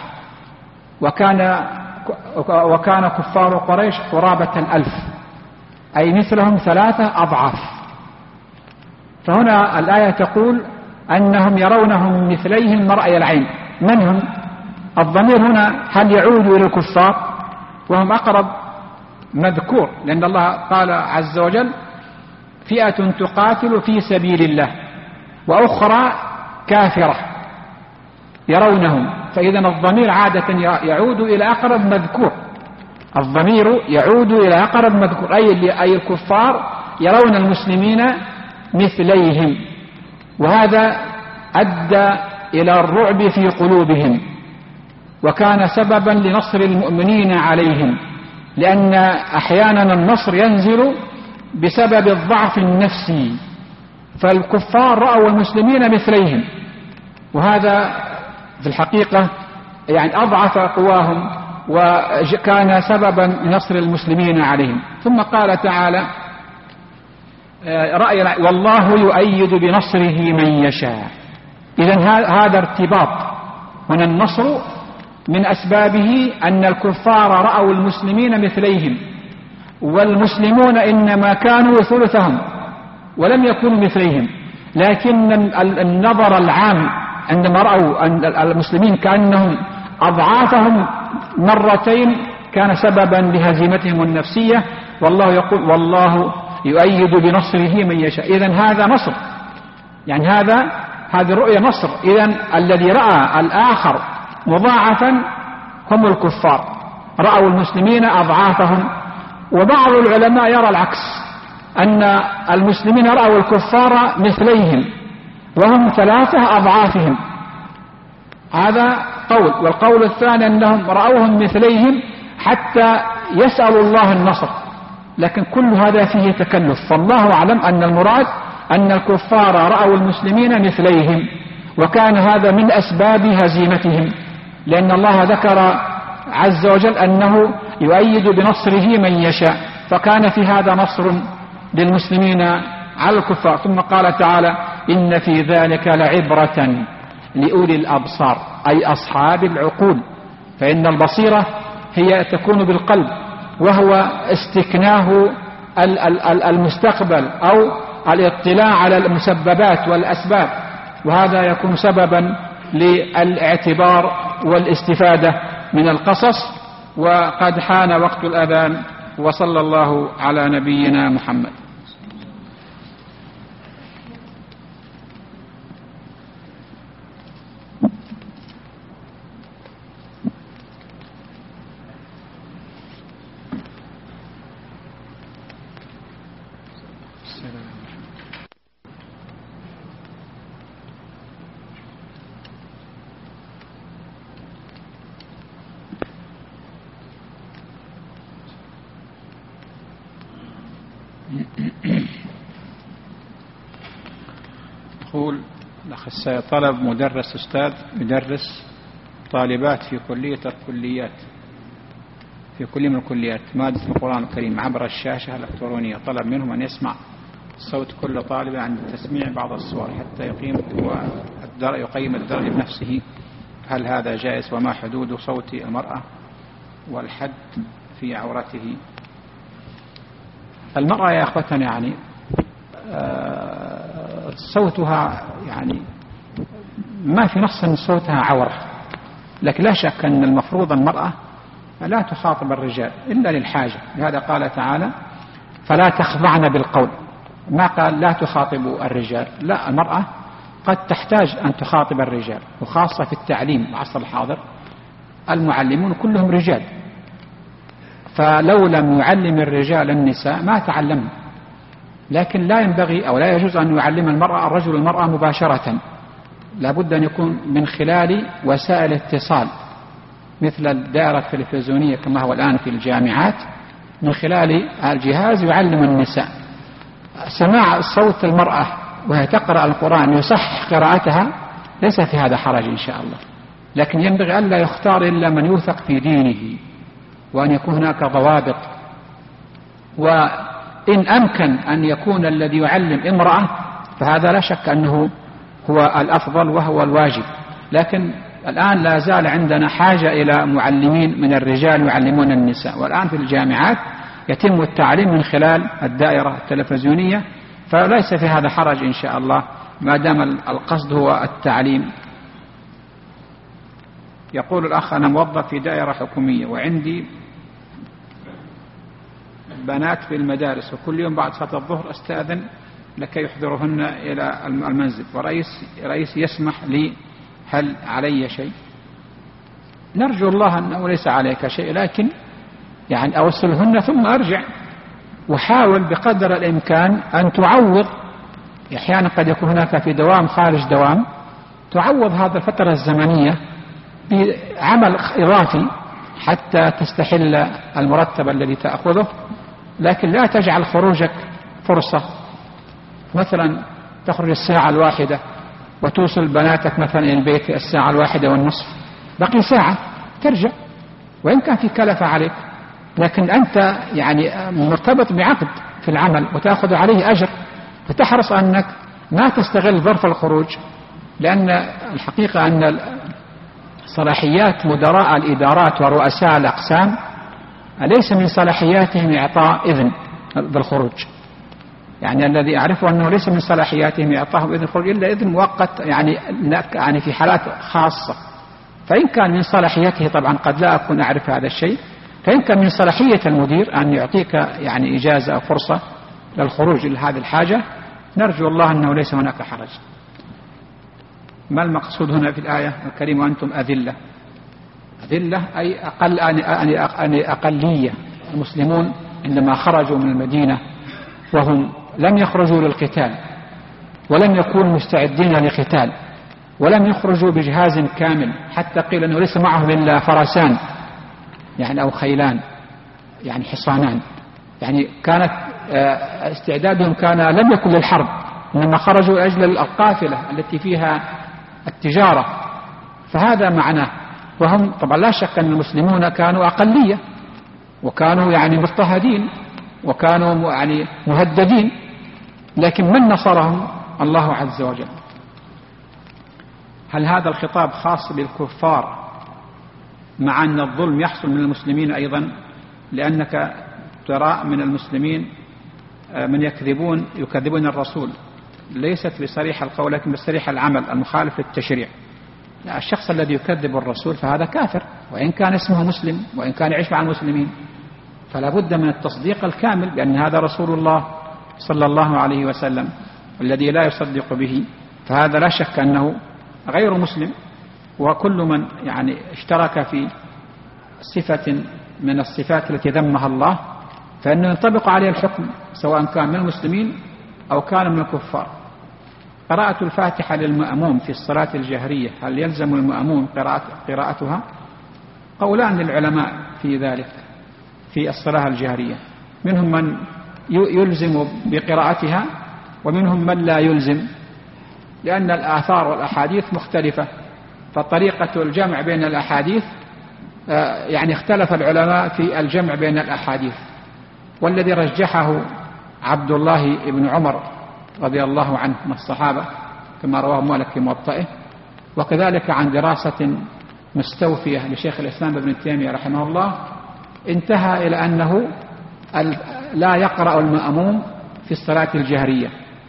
وكان كفار قريش قرابة 1000، أي مثلهم 3 أضعاف. فهنا الآية تقول أنهم يرونهم مثليهم رأي العين. من هم؟ الضمير هنا هل يعود إلى الكفار؟ وهم أقرب مذكور، لأن الله قال عز وجل: فئة تقاتل في سبيل الله وأخرى كافرة يرونهم، فإذا الضمير عادة يعود إلى أقرب مذكور، الضمير يعود إلى أقرب مذكور، أي الكفار يرون المسلمين مثليهم، وهذا أدى إلى الرعب في قلوبهم، وكان سببا لنصر المؤمنين عليهم، لأن أحيانا النصر ينزل بسبب الضعف النفسي، فالكفار رأوا المسلمين مثليهم، وهذا في الحقيقة يعني أضعف قواهم وكان سببا لنصر المسلمين عليهم. ثم قال تعالى: والله يؤيد بنصره من يشاء. إذن هذا ارتباط، هنا النصر من أسبابه أن الكفار رأوا المسلمين مثليهم، والمسلمون إنما كانوا ثلثهم ولم يكونوا مثليهم، لكن النظر العام عندما رأوا أن المسلمين كأنهم أضعافهم مرتين كان سببا لهزيمتهم النفسية. والله يقول: والله يؤيد بنصره من يشاء. إذن هذا نصر، يعني هذه الرؤية نصر. إذن الذي رأى الآخر مضاعفا هم الكفار، رأوا المسلمين أضعافهم. وبعض العلماء يرى العكس، أن المسلمين رأوا الكفار مثليهم وهم 3 أضعافهم، هذا قول. والقول الثاني أنهم رأوهم مثليهم حتى يسألوا الله النصر، لكن كل هذا فيه تكلف. فالله أعلم أن المراد أن الكفار رأوا المسلمين مثليهم، وكان هذا من أسباب هزيمتهم، لأن الله ذكر عز وجل أنه يؤيد بنصره من يشاء، فكان في هذا نصر للمسلمين على الكفار. ثم قال تعالى: إن في ذلك لعبرة لأولي الأبصار، أي أصحاب العقول، فإن البصيرة هي تكون بالقلب، وهو استكناه المستقبل أو الاطلاع على المسببات والأسباب، وهذا يكون سببا للاعتبار والاستفادة من القصص. وقد حان وقت الأذان، وصلى الله على نبينا محمد. يقول الأخ السائل: طلب مدرس أستاذ يدرس طالبات في كلية الكليات، في كل من الكليات، مادة القرآن الكريم عبر الشاشة الإلكترونية. طلب منهم أن يسمع صوت كل طالبة عند تسميع بعض الصور حتى يقيم الدرجة بنفسه. هل هذا جائز؟ وما حدود صوت المرأة والحد في عورته؟ المرأة يا أخوتنا يعني صوتها يعني ما في نص أن صوتها عورة، لكن لا شك أن المفروض المرأة لا تخاطب الرجال إلا للحاجة. لهذا قال تعالى: فلا تخضعن بالقول. ما قال لا تخاطب الرجال، لا، المرأة قد تحتاج أن تخاطب الرجال، وخاصة في التعليم العصر الحاضر المعلمون كلهم رجال، فلو لم يعلم الرجال النساء ما تعلمن. لكن لا ينبغي أو لا يجوز أن يعلم الرجل المرأة مباشرة، لابد أن يكون من خلال وسائل اتصال مثل الدائرة التلفزيونية كما هو الآن في الجامعات، من خلال الجهاز يعلم النساء. سماع صوت المرأة وهي تقرأ القرآن يصح قراءتها ليس في هذا حرج إن شاء الله، لكن ينبغي ألا يختار إلا من يوثق في دينه، وأن يكون هناك ضوابط. وإن أمكن أن يكون الذي يعلم امرأة فهذا لا شك أنه هو الأفضل وهو الواجب، لكن الآن لا زال عندنا حاجة إلى معلمين من الرجال يعلمون النساء. والآن في الجامعات يتم التعليم من خلال الدائرة التلفزيونية، فليس في هذا حرج إن شاء الله ما دام القصد هو التعليم. يقول الأخ: أنا موظف في دائرة حكومية وعندي بنات في المدارس، وكل يوم بعد صلاة الظهر أستأذن لكي يحضرهن إلى المنزل، ورئيس يسمح لي، هل علي شيء؟ نرجو الله أنه ليس عليك شيء، لكن يعني أوصلهن ثم أرجع، وحاول بقدر الإمكان أن تعوض. أحيانا قد يكون هناك في دوام خارج دوام، تعوض هذه الفترة الزمنية بعمل إضافي حتى تستحل المرتب الذي تأخذه، لكن لا تجعل خروجك فرصة. مثلا تخرج الساعة 1 وتوصل بناتك مثلا إلى البيت الساعة 1:30، بقي ساعة ترجع، وإن كان في كلفة عليك، لكن أنت يعني مرتبط بعقد في العمل وتأخذ عليه أجر، فتحرص أنك ما تستغل ظرف الخروج، لأن الحقيقة أن صلاحيات مدراء الإدارات ورؤساء الأقسام ليس من صلاحياتهم إعطاء إذن بالخروج. يعني الذي أعرفه أنه ليس من صلاحياتهم إعطاهم إذن الخروج إلا إذن مؤقت، يعني في حالات خاصة. فإن كان من صلاحيته، طبعا قد لا أكون أعرف هذا الشيء، فإن كان من صلاحية المدير أن يعطيك يعني إجازة أو فرصة للخروج لهذه الحاجة، نرجو الله أنه ليس هناك حرج. ما المقصود هنا في الآية الكريمة وأنتم أذلة؟ أذلة أي أقلية. المسلمون عندما خرجوا من المدينة وهم لم يخرجوا للقتال، ولم يكونوا مستعدين لقتال، ولم يخرجوا بجهاز كامل، حتى قيل أنه ليس معهم إلا فرسان يعني أو خيلان يعني حصانان، يعني كانت استعدادهم كان لم يكن للحرب، إنما خرجوا لأجل القافلة التي فيها التجارة. فهذا معناه. وهم طبعا لا شك أن المسلمون كانوا أقلية، وكانوا يعني مضطهدين، وكانوا يعني مهددين، لكن من نصرهم؟ الله عز وجل. هل هذا الخطاب خاص بالكفار مع أن الظلم يحصل من المسلمين أيضا؟ لأنك ترى من المسلمين من يكذبون الرسول، ليست بصريح القول لكن بصريح العمل المخالف للتشريع. الشخص الذي يكذب الرسول فهذا كافر، وإن كان اسمه مسلم وإن كان يعيش مع المسلمين، فلا بد من التصديق الكامل بأن هذا رسول الله صلى الله عليه وسلم. الذي لا يصدق به فهذا لا شك أنه غير مسلم. وكل من يعني اشترك في صفة من الصفات التي ذمها الله فإنه ينطبق عليه الحكم، سواء كان من المسلمين أو كان من الكفار. قراءة الفاتحة للمأموم في الصلاة الجهرية، هل يلزم المأموم قراءتها؟ قولان للعلماء في ذلك في الصلاة الجهرية، منهم من يلزم بقراءتها ومنهم من لا يلزم، لأن الآثار والأحاديث مختلفة، فطريقة الجمع بين الأحاديث يعني اختلف العلماء في الجمع بين الأحاديث. والذي رجحه عبد الله بن عمر رضي الله عنه من الصحابة كما رواه مالك في موطئه، وكذلك عن دراسة مستوفية لشيخ الإسلام ابن تيمية رحمه الله، انتهى إلى أنه لا يقرأ المأموم في الصلاة الجهرية.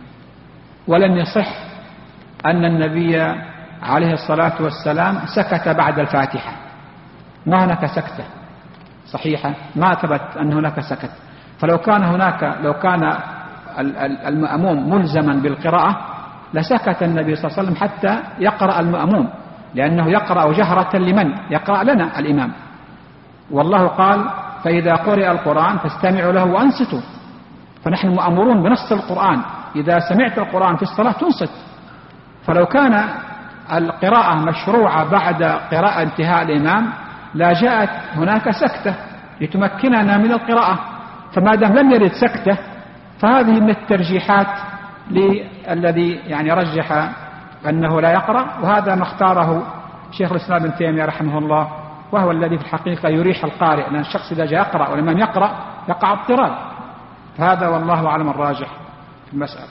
ولم يصح أن النبي عليه الصلاة والسلام سكت بعد الفاتحة، ما هناك سكتة صحيحة، ما ثبت أن هناك سكت. فلو كان المأموم ملزما بالقراءة لسكت النبي صلى الله عليه وسلم حتى يقرأ المأموم، لأنه يقرأ جهرة لمن؟ يقرأ لنا الإمام. والله قال: فإذا قرئ القرآن فاستمعوا له وأنصتوا. فنحن مأمورون بنص القرآن، إذا سمعت القرآن في الصلاة تنصت. فلو كان القراءة مشروعة بعد قراءة انتهاء الإمام لا جاءت هناك سكتة لتمكننا من القراءة. فما دام لم يرد سكتة فهذه من الترجيحات للذي يعني رجح أنه لا يقرأ، وهذا ما اختاره شيخ الإسلام ابن تيمية رحمه الله، وهو الذي في الحقيقة يريح القارئ، لأن الشخص إذا جاء يقرأ والإمام يقرأ يقع اضطراب. هذا والله أعلم الراجح في المسألة.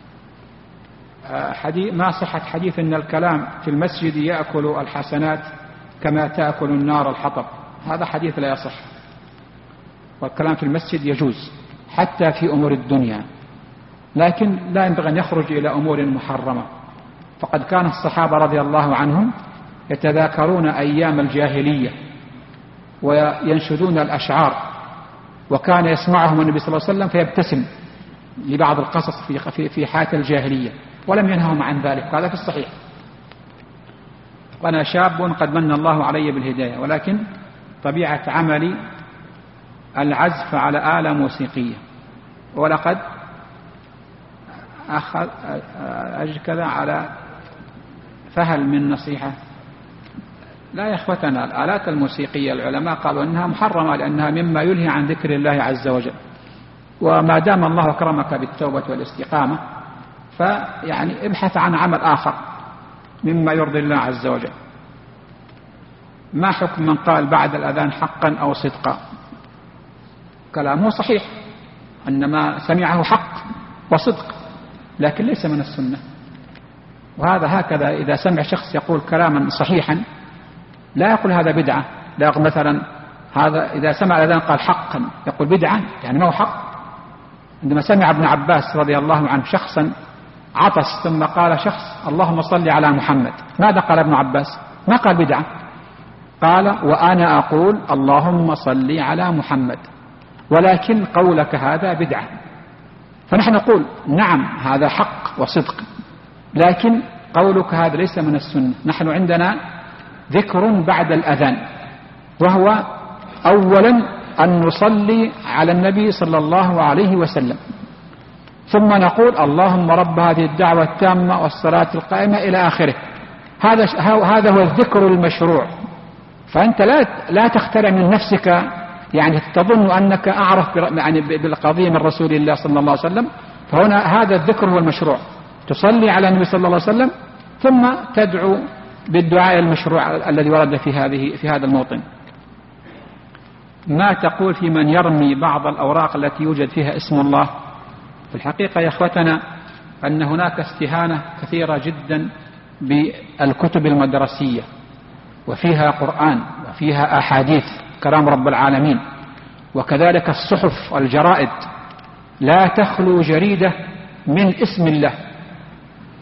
ما صحة حديث أن الكلام في المسجد يأكل الحسنات كما تأكل النار الحطب؟ هذا حديث لا يصح، والكلام في المسجد يجوز حتى في أمور الدنيا، لكن لا ينبغي أن يخرج إلى أمور محرمة. فقد كان الصحابة رضي الله عنهم يتذاكرون أيام الجاهلية وينشدون الأشعار، وكان يسمعهم النبي صلى الله عليه وسلم فيبتسم لبعض القصص في حياة الجاهلية، ولم ينههم عن ذلك. هذا في الصحيح. وأنا شاب قد من الله علي بالهداية، ولكن طبيعة عملي العزف على آلة موسيقية، ولقد أجد كذا على فهل من نصيحة. لا يا إخوتنا، الآلات الموسيقية العلماء قالوا أنها محرمة لأنها مما يلهي عن ذكر الله عز وجل، وما دام الله أكرمك بالتوبة والاستقامة فيعني ابحث عن عمل آخر مما يرضي الله عز وجل. ما حكم من قال بعد الأذان حقا أو صدقا؟ كلامه صحيح أن ما سمعه حق وصدق، لكن ليس من السنة. وهذا هكذا إذا سمع شخص يقول كلاما صحيحا لا يقول هذا بدعة، لا يقول مثلا هذا إذا سمع الأذان قال حقا يقول بدعة، يعني ما هو حق. عندما سمع ابن عباس رضي الله عنه شخصا عطس ثم قال شخص اللهم صل على محمد، ماذا قال ابن عباس؟ ما قال بدعة، قال وأنا أقول اللهم صل على محمد، ولكن قولك هذا بدعة. فنحن نقول نعم هذا حق وصدق، لكن قولك هذا ليس من السنة. نحن عندنا ذكر بعد الأذان، وهو أولا أن نصلي على النبي صلى الله عليه وسلم، ثم نقول اللهم رب هذه الدعوة التامة والصلاة القائمة إلى آخره. هذا هو الذكر المشروع. فأنت لا تخترع من نفسك يعني تظن أنك أعرف يعني بالقضية من رسول الله صلى الله عليه وسلم. فهنا هذا الذكر هو المشروع، تصلي على النبي صلى الله عليه وسلم ثم تدعو بالدعاء المشروع الذي ورد في هذا الموطن. ما تقول في من يرمي بعض الأوراق التي يوجد فيها اسم الله؟ في الحقيقة يا أخوتنا أن هناك استهانة كثيرة جدا بالكتب المدرسية، وفيها قرآن وفيها أحاديث كلام رب العالمين، وكذلك الصحف والجرائد لا تخلو جريدة من اسم الله.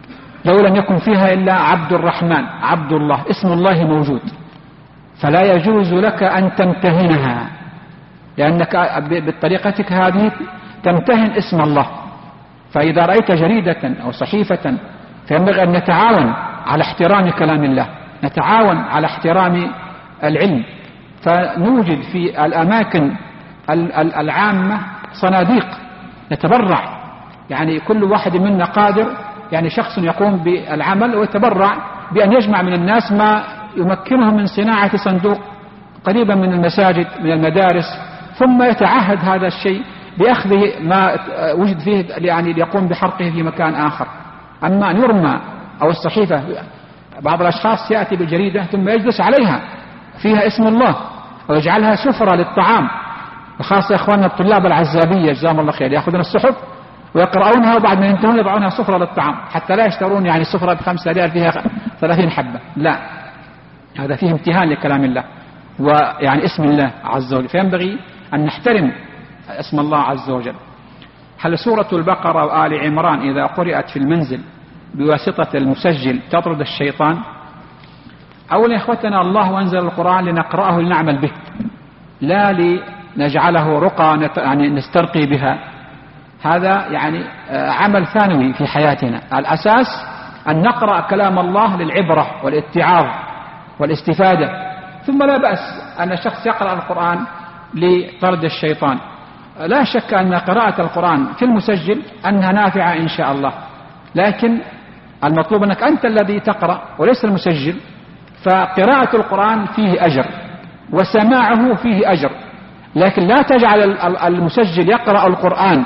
لو لم يكن فيها إلا عبد الرحمن عبد الله اسم الله موجود، فلا يجوز لك أن تمتهنها، لأنك بطريقتك هذه تمتهن اسم الله. فإذا رأيت جريدة أو صحيفة فينبغي أن نتعاون على احترام كلام الله، نتعاون على احترام العلم، فنوجد في الأماكن العامة صناديق نتبرع، يعني كل واحد منا قادر، يعني شخص يقوم بالعمل ويتبرع بأن يجمع من الناس ما يمكنهم من صناعة صندوق قريبا من المساجد من المدارس، ثم يتعهد هذا الشيء بأخذ ما وجد فيه يعني ليقوم بحرقه في مكان آخر. أما أن يرمى أو الصحيفة، بعض الأشخاص يأتي بالجريدة ثم يجلس عليها فيها اسم الله ويجعلها سفرة للطعام، وخاصة إخواننا الطلاب العزابية جزاهم الله خير يأخذون الصحف ويقرؤونها وبعد ما ينتهون يضعونها سفرة للطعام، حتى لا يشترون يعني سفرة ب5 ريال فيها 30 حبة، لا، هذا فيه امتهان لكلام الله ويعني اسم الله عز وجل، فينبغي أن نحترم اسم الله عز وجل. هل سورة البقرة وآل عمران إذا قرأت في المنزل بواسطة المسجل تطرد الشيطان؟ أولا يا إخوتنا، الله أنزل القرآن لنقرأه لنعمل به، لا لنجعله رقى يعني نسترقي بها، هذا يعني عمل ثانوي في حياتنا. الأساس أن نقرأ كلام الله للعبرة والاتعاظ والاستفادة، ثم لا بأس أن الشخص يقرأ القرآن لطرد الشيطان. لا شك أن قراءة القرآن في المسجل أنها نافعة إن شاء الله، لكن المطلوب أنك أنت الذي تقرأ وليس المسجل، فقراءة القرآن فيه أجر وسماعه فيه أجر، لكن لا تجعل المسجل يقرأ القرآن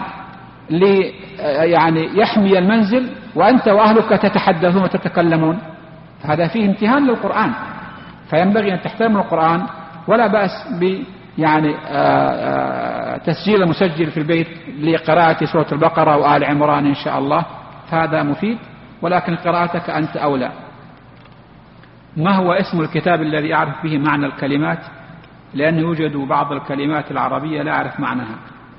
يعني يحمي المنزل وأنت وأهلك تتحدثون وتتكلمون، هذا فيه امتهان للقرآن. فينبغي أن تحترم القرآن، ولا بأس يعني تسجيل المسجل في البيت لقراءة سورة البقرة وآل عمران إن شاء الله، هذا مفيد، ولكن قراءتك أنت أولى. ما هو اسم الكتاب الذي أعرف به معنى الكلمات؟ لأن يوجد بعض الكلمات العربية لا أعرف معناها.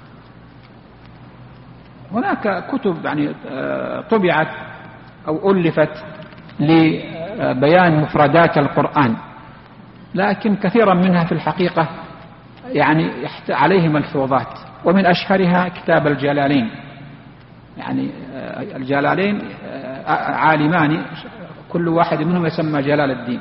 هناك كتب يعني طبعت أو ألفت لبيان مفردات القرآن، لكن كثيرا منها في الحقيقة يعني عليه ملحوظات، ومن أشهرها كتاب الجلالين. يعني الجلالين عالمان كل واحد منهم يسمى جلال الدين،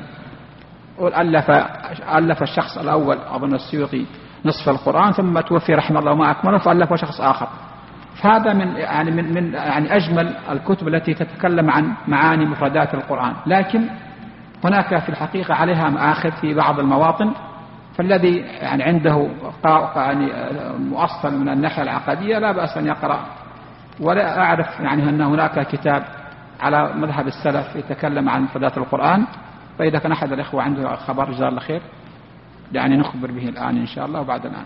ألف الشخص الأول أظن السيوطي نصف القرآن، ثم توفي رحمه الله وما أكمله فألفه شخص آخر. فهذا من أجمل الكتب التي تتكلم عن معاني مفردات القرآن، لكن هناك في الحقيقة عليها مآخذ في بعض المواطن، فالذي يعني عنده يعني مؤصل من الناحية العقدية لا بأس أن يقرأ. ولا أعرف يعني أن هناك كتاب على مذهب السلف يتكلم عن مفردات القرآن، فإذا كان أحد الإخوة عنده خبر جزاه الله خير يعني نخبر به الآن إن شاء الله وبعد الآن.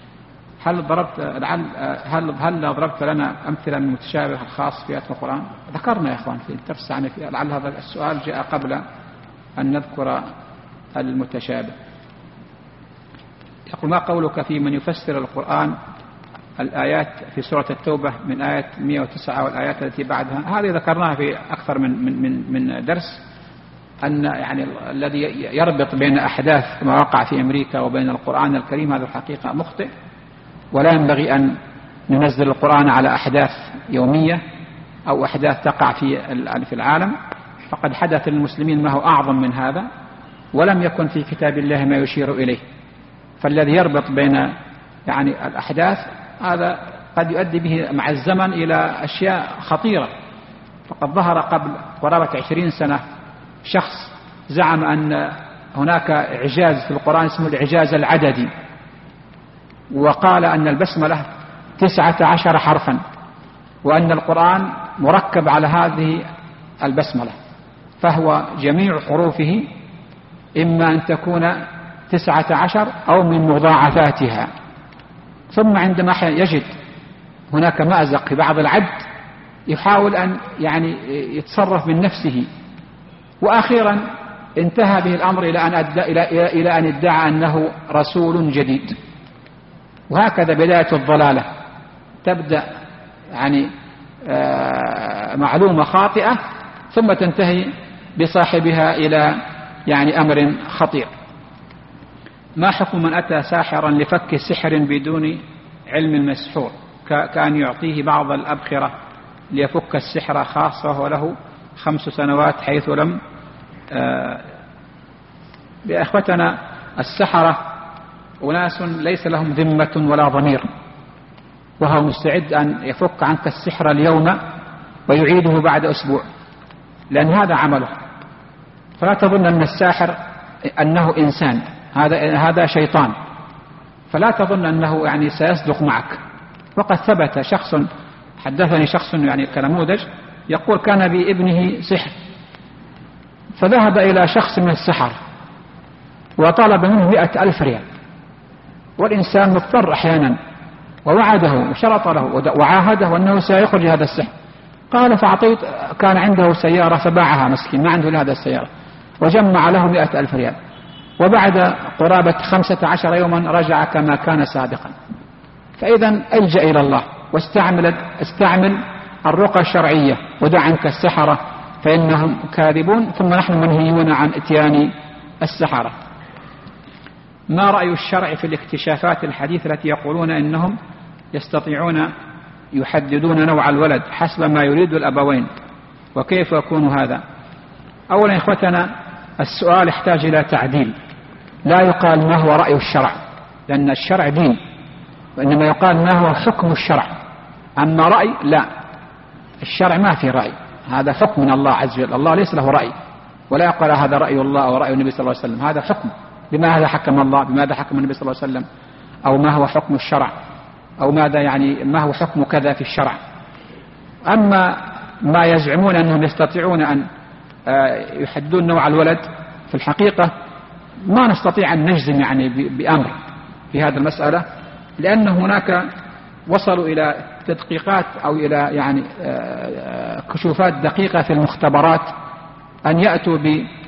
هل ضربت لنا أمثلة من متشابه الخاص في آيات القرآن؟ ذكرنا يا إخوان في التفسير عنه، لعل هذا السؤال جاء قبل أن نذكر المتشابه. يقول: ما قولك في من يفسر القرآن الآيات في سورة التوبة من آية 109 والآيات التي بعدها؟ هذه ذكرناها في أكثر من درس، أن يعني الذي يربط بين أحداث ما وقع في أمريكا وبين القرآن الكريم هذا الحقيقة مخطئ، ولا ينبغي أن ننزل القرآن على أحداث يومية أو أحداث تقع في العالم، فقد حدث للمسلمين ما هو أعظم من هذا، ولم يكن في كتاب الله ما يشير إليه. فالذي يربط بين يعني الأحداث هذا قد يؤدي به مع الزمن إلى أشياء خطيرة. فقد ظهر قبل قرابة 20 سنة شخص زعم أن هناك إعجاز في القرآن اسمه الإعجاز العددي، وقال أن البسملة 19 حرفا، وأن القرآن مركب على هذه البسملة، فهو جميع حروفه إما أن تكون 19 أو من مضاعفاتها. ثم عندما يجد هناك مأزق في بعض العد يحاول أن يعني يتصرف من نفسه، وأخيرا انتهى به الأمر إلى أن ادعى أنه رسول جديد. وهكذا بداية الضلالة، تبدأ يعني معلومة خاطئة ثم تنتهي بصاحبها إلى يعني أمر خطير. ما حكم من أتى ساحرا لفك سحر بدون علم المسحور، كأن يعطيه بعض الأبخرة ليفك السحر، خاصة وله 5 سنوات حيث لم بأخوتنا السحرة أناس ليس لهم ذمة ولا ضمير، وهو مستعد أن يفك عنك السحر اليوم ويعيده بعد أسبوع، لأن هذا عمله. فلا تظن أن الساحر أنه إنسان، هذا شيطان، فلا تظن أنه يعني سيصدق معك. وقد ثبت حدثني شخص يعني كنموذج يقول كان بابنه سحر، فذهب إلى شخص من السحر وطلب منه 100,000 ريال، والإنسان مضطر أحيانا، ووعده وشرط له وعاهده أنه سيخرج هذا السحر. قال فأعطيت، كان عنده سيارة فباعها مسكين، ما عنده هذا السيارة، وجمع له 100,000 ريال، وبعد قرابة 15 يوما رجع كما كان سابقا. فإذا ألجأ إلى الله واستعمل الرقى الشرعية، ودع عنك السحرة فإنهم كاذبون، ثم نحن منهيون عن إتيان السحرة. ما رأي الشرع في الاكتشافات الحديثة التي يقولون إنهم يستطيعون يحددون نوع الولد حسب ما يريد الأبوين، وكيف يكون هذا؟ أولا إخوتنا، السؤال يحتاج إلى تعديل، لا يقال ما هو رأي الشرع، لأن الشرع دين، وإنما يقال ما هو حكم الشرع. أما رأي لا، الشرع ما في رأي، هذا حكم من الله عز وجل، الله ليس له رأي، ولا يقال هذا رأي الله أو رأي النبي صلى الله عليه وسلم، هذا حكم. بماذا حكم الله، بماذا حكم النبي صلى الله عليه وسلم، أو ما هو حكم الشرع، أو ماذا يعني ما هو حكم كذا في الشرع. أما ما يزعمون أنهم يستطيعون أن يحددون نوع الولد، في الحقيقة ما نستطيع أن نجزم يعني بأمر في هذه المسألة، لأن هناك وصلوا إلى تدقيقات أو إلى يعني كشوفات دقيقة في المختبرات، أن يأتوا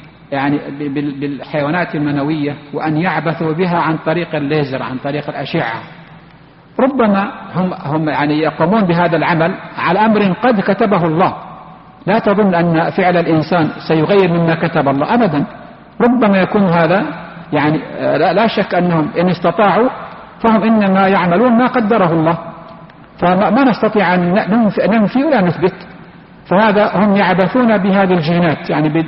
بالحيوانات المنوية وأن يعبثوا بها عن طريق الليزر، عن طريق الأشعة. ربما هم يعني يقومون بهذا العمل على أمر قد كتبه الله، لا تظن أن فعل الإنسان سيغير مما كتب الله أبدا. ربما يكون هذا يعني لا شك أنهم إن استطاعوا فهم إنما يعملون ما قدره الله، فما نستطيع أن ننفي ولا نثبت. فهذا هم يعبثون بهذه الجينات، يعني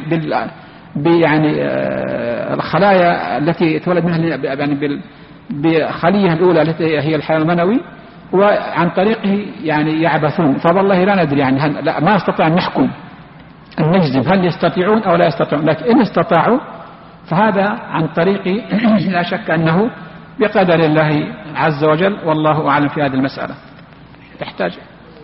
يعني الخلايا التي تولد منها يعني بخلية الأولى التي هي الحيوان المنوي، وعن طريقه يعني يعبثون. فوالله لا ندري يعني لا ما نستطيع أن نحكم أن نجزم هل يستطيعون أو لا يستطيعون، لكن إن استطاعوا فهذا عن طريق لا شك أنه بقدر الله عز وجل، والله أعلم في هذه المسألة. تحتاج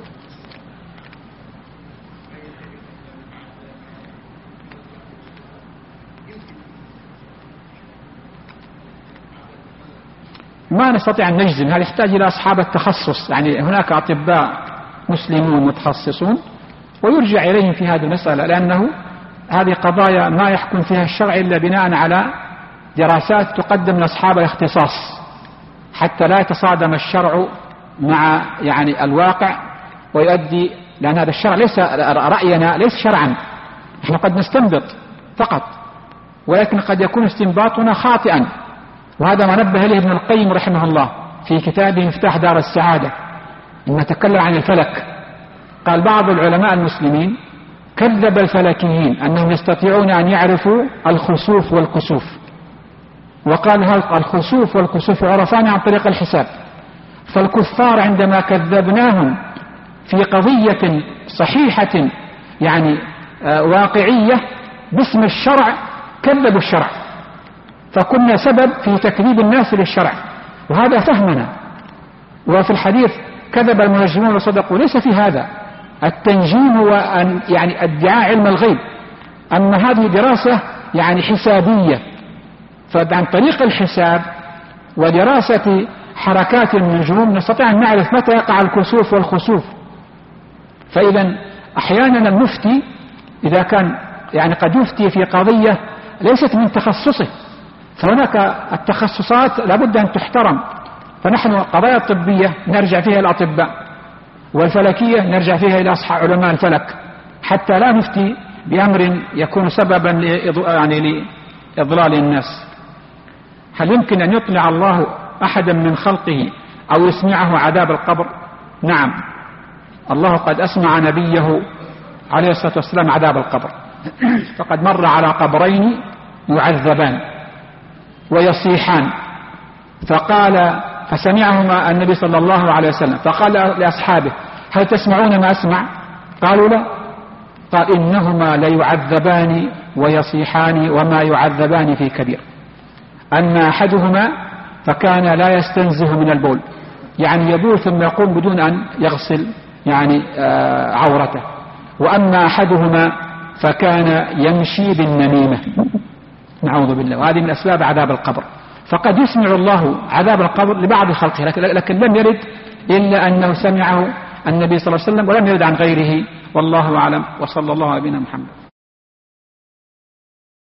ما نستطيع أن نجزم، هذا يحتاج إلى أصحاب التخصص، يعني هناك أطباء مسلمون متخصصون ويرجع إليهم في هذه المسألة، لأنه هذه قضايا ما يحكم فيها الشرع إلا بناء على دراسات تقدم لأصحاب الاختصاص، حتى لا يتصادم الشرع مع يعني الواقع ويؤدي، لأن هذا الشرع ليس رأينا، ليس شرعا، نحن قد نستنبط فقط، ولكن قد يكون استنباطنا خاطئا. وهذا ما نبه إليه ابن القيم رحمه الله في كتابه مفتاح دار السعادة، لما تكلم عن الفلك. قال بعض العلماء المسلمين كذب الفلكيين أنهم يستطيعون أن يعرفوا الخسوف والكسوف، وقال الخسوف والكسوف عرفان عن طريق الحساب. فالكفار عندما كذبناهم في قضية صحيحة يعني واقعية باسم الشرع كذبوا الشرع، فكنا سبب في تكذيب الناس للشرع، وهذا فهمنا. وفي الحديث كذب المنجمون وصدقوا، ليس في هذا التنجيم هو أن يعني ادعاء علم الغيب، أما هذه دراسة يعني حسابية، فعن طريق الحساب ودراسة حركات النجوم نستطيع أن نعرف متى يقع الكسوف والخسوف. فإذا أحيانا المفتي إذا كان يعني قد يفتي في قضية ليست من تخصصه، فهناك التخصصات لابد أن تحترم. فنحن قضايا الطبية نرجع فيها إلى الأطباء، والفلكية نرجع فيها إلى أصحاب علماء الفلك، حتى لا نفتي بأمر يكون سببا لإضلال الناس. هل يمكن أن يطلع الله أحدا من خلقه أو يسمعه عذاب القبر؟ نعم، الله قد أسمع نبيه عليه الصلاة والسلام عذاب القبر، فقد مر على قبرين يعذبان ويصيحان، فسمعهما النبي صلى الله عليه وسلم، فقال لأصحابه: هل تسمعون ما أسمع؟ قالوا لا. قال: إنهما ليعذبان ويصيحان وما يعذبان في كبير. أما أحدهما فكان لا يستنزه من البول، يعني يبول ثم يقوم بدون أن يغسل عورته، وأما أحدهما فكان يمشي بالنميمة، نعوذ بالله، وهذه من أسباب عذاب القبر. فقد يسمع الله عذاب القبر لبعض خلقه، لكن لم يرد إلا أنه سمعه النبي صلى الله عليه وسلم، ولم يرد عن غيره، والله أعلم، وصلى الله على نبينا محمد.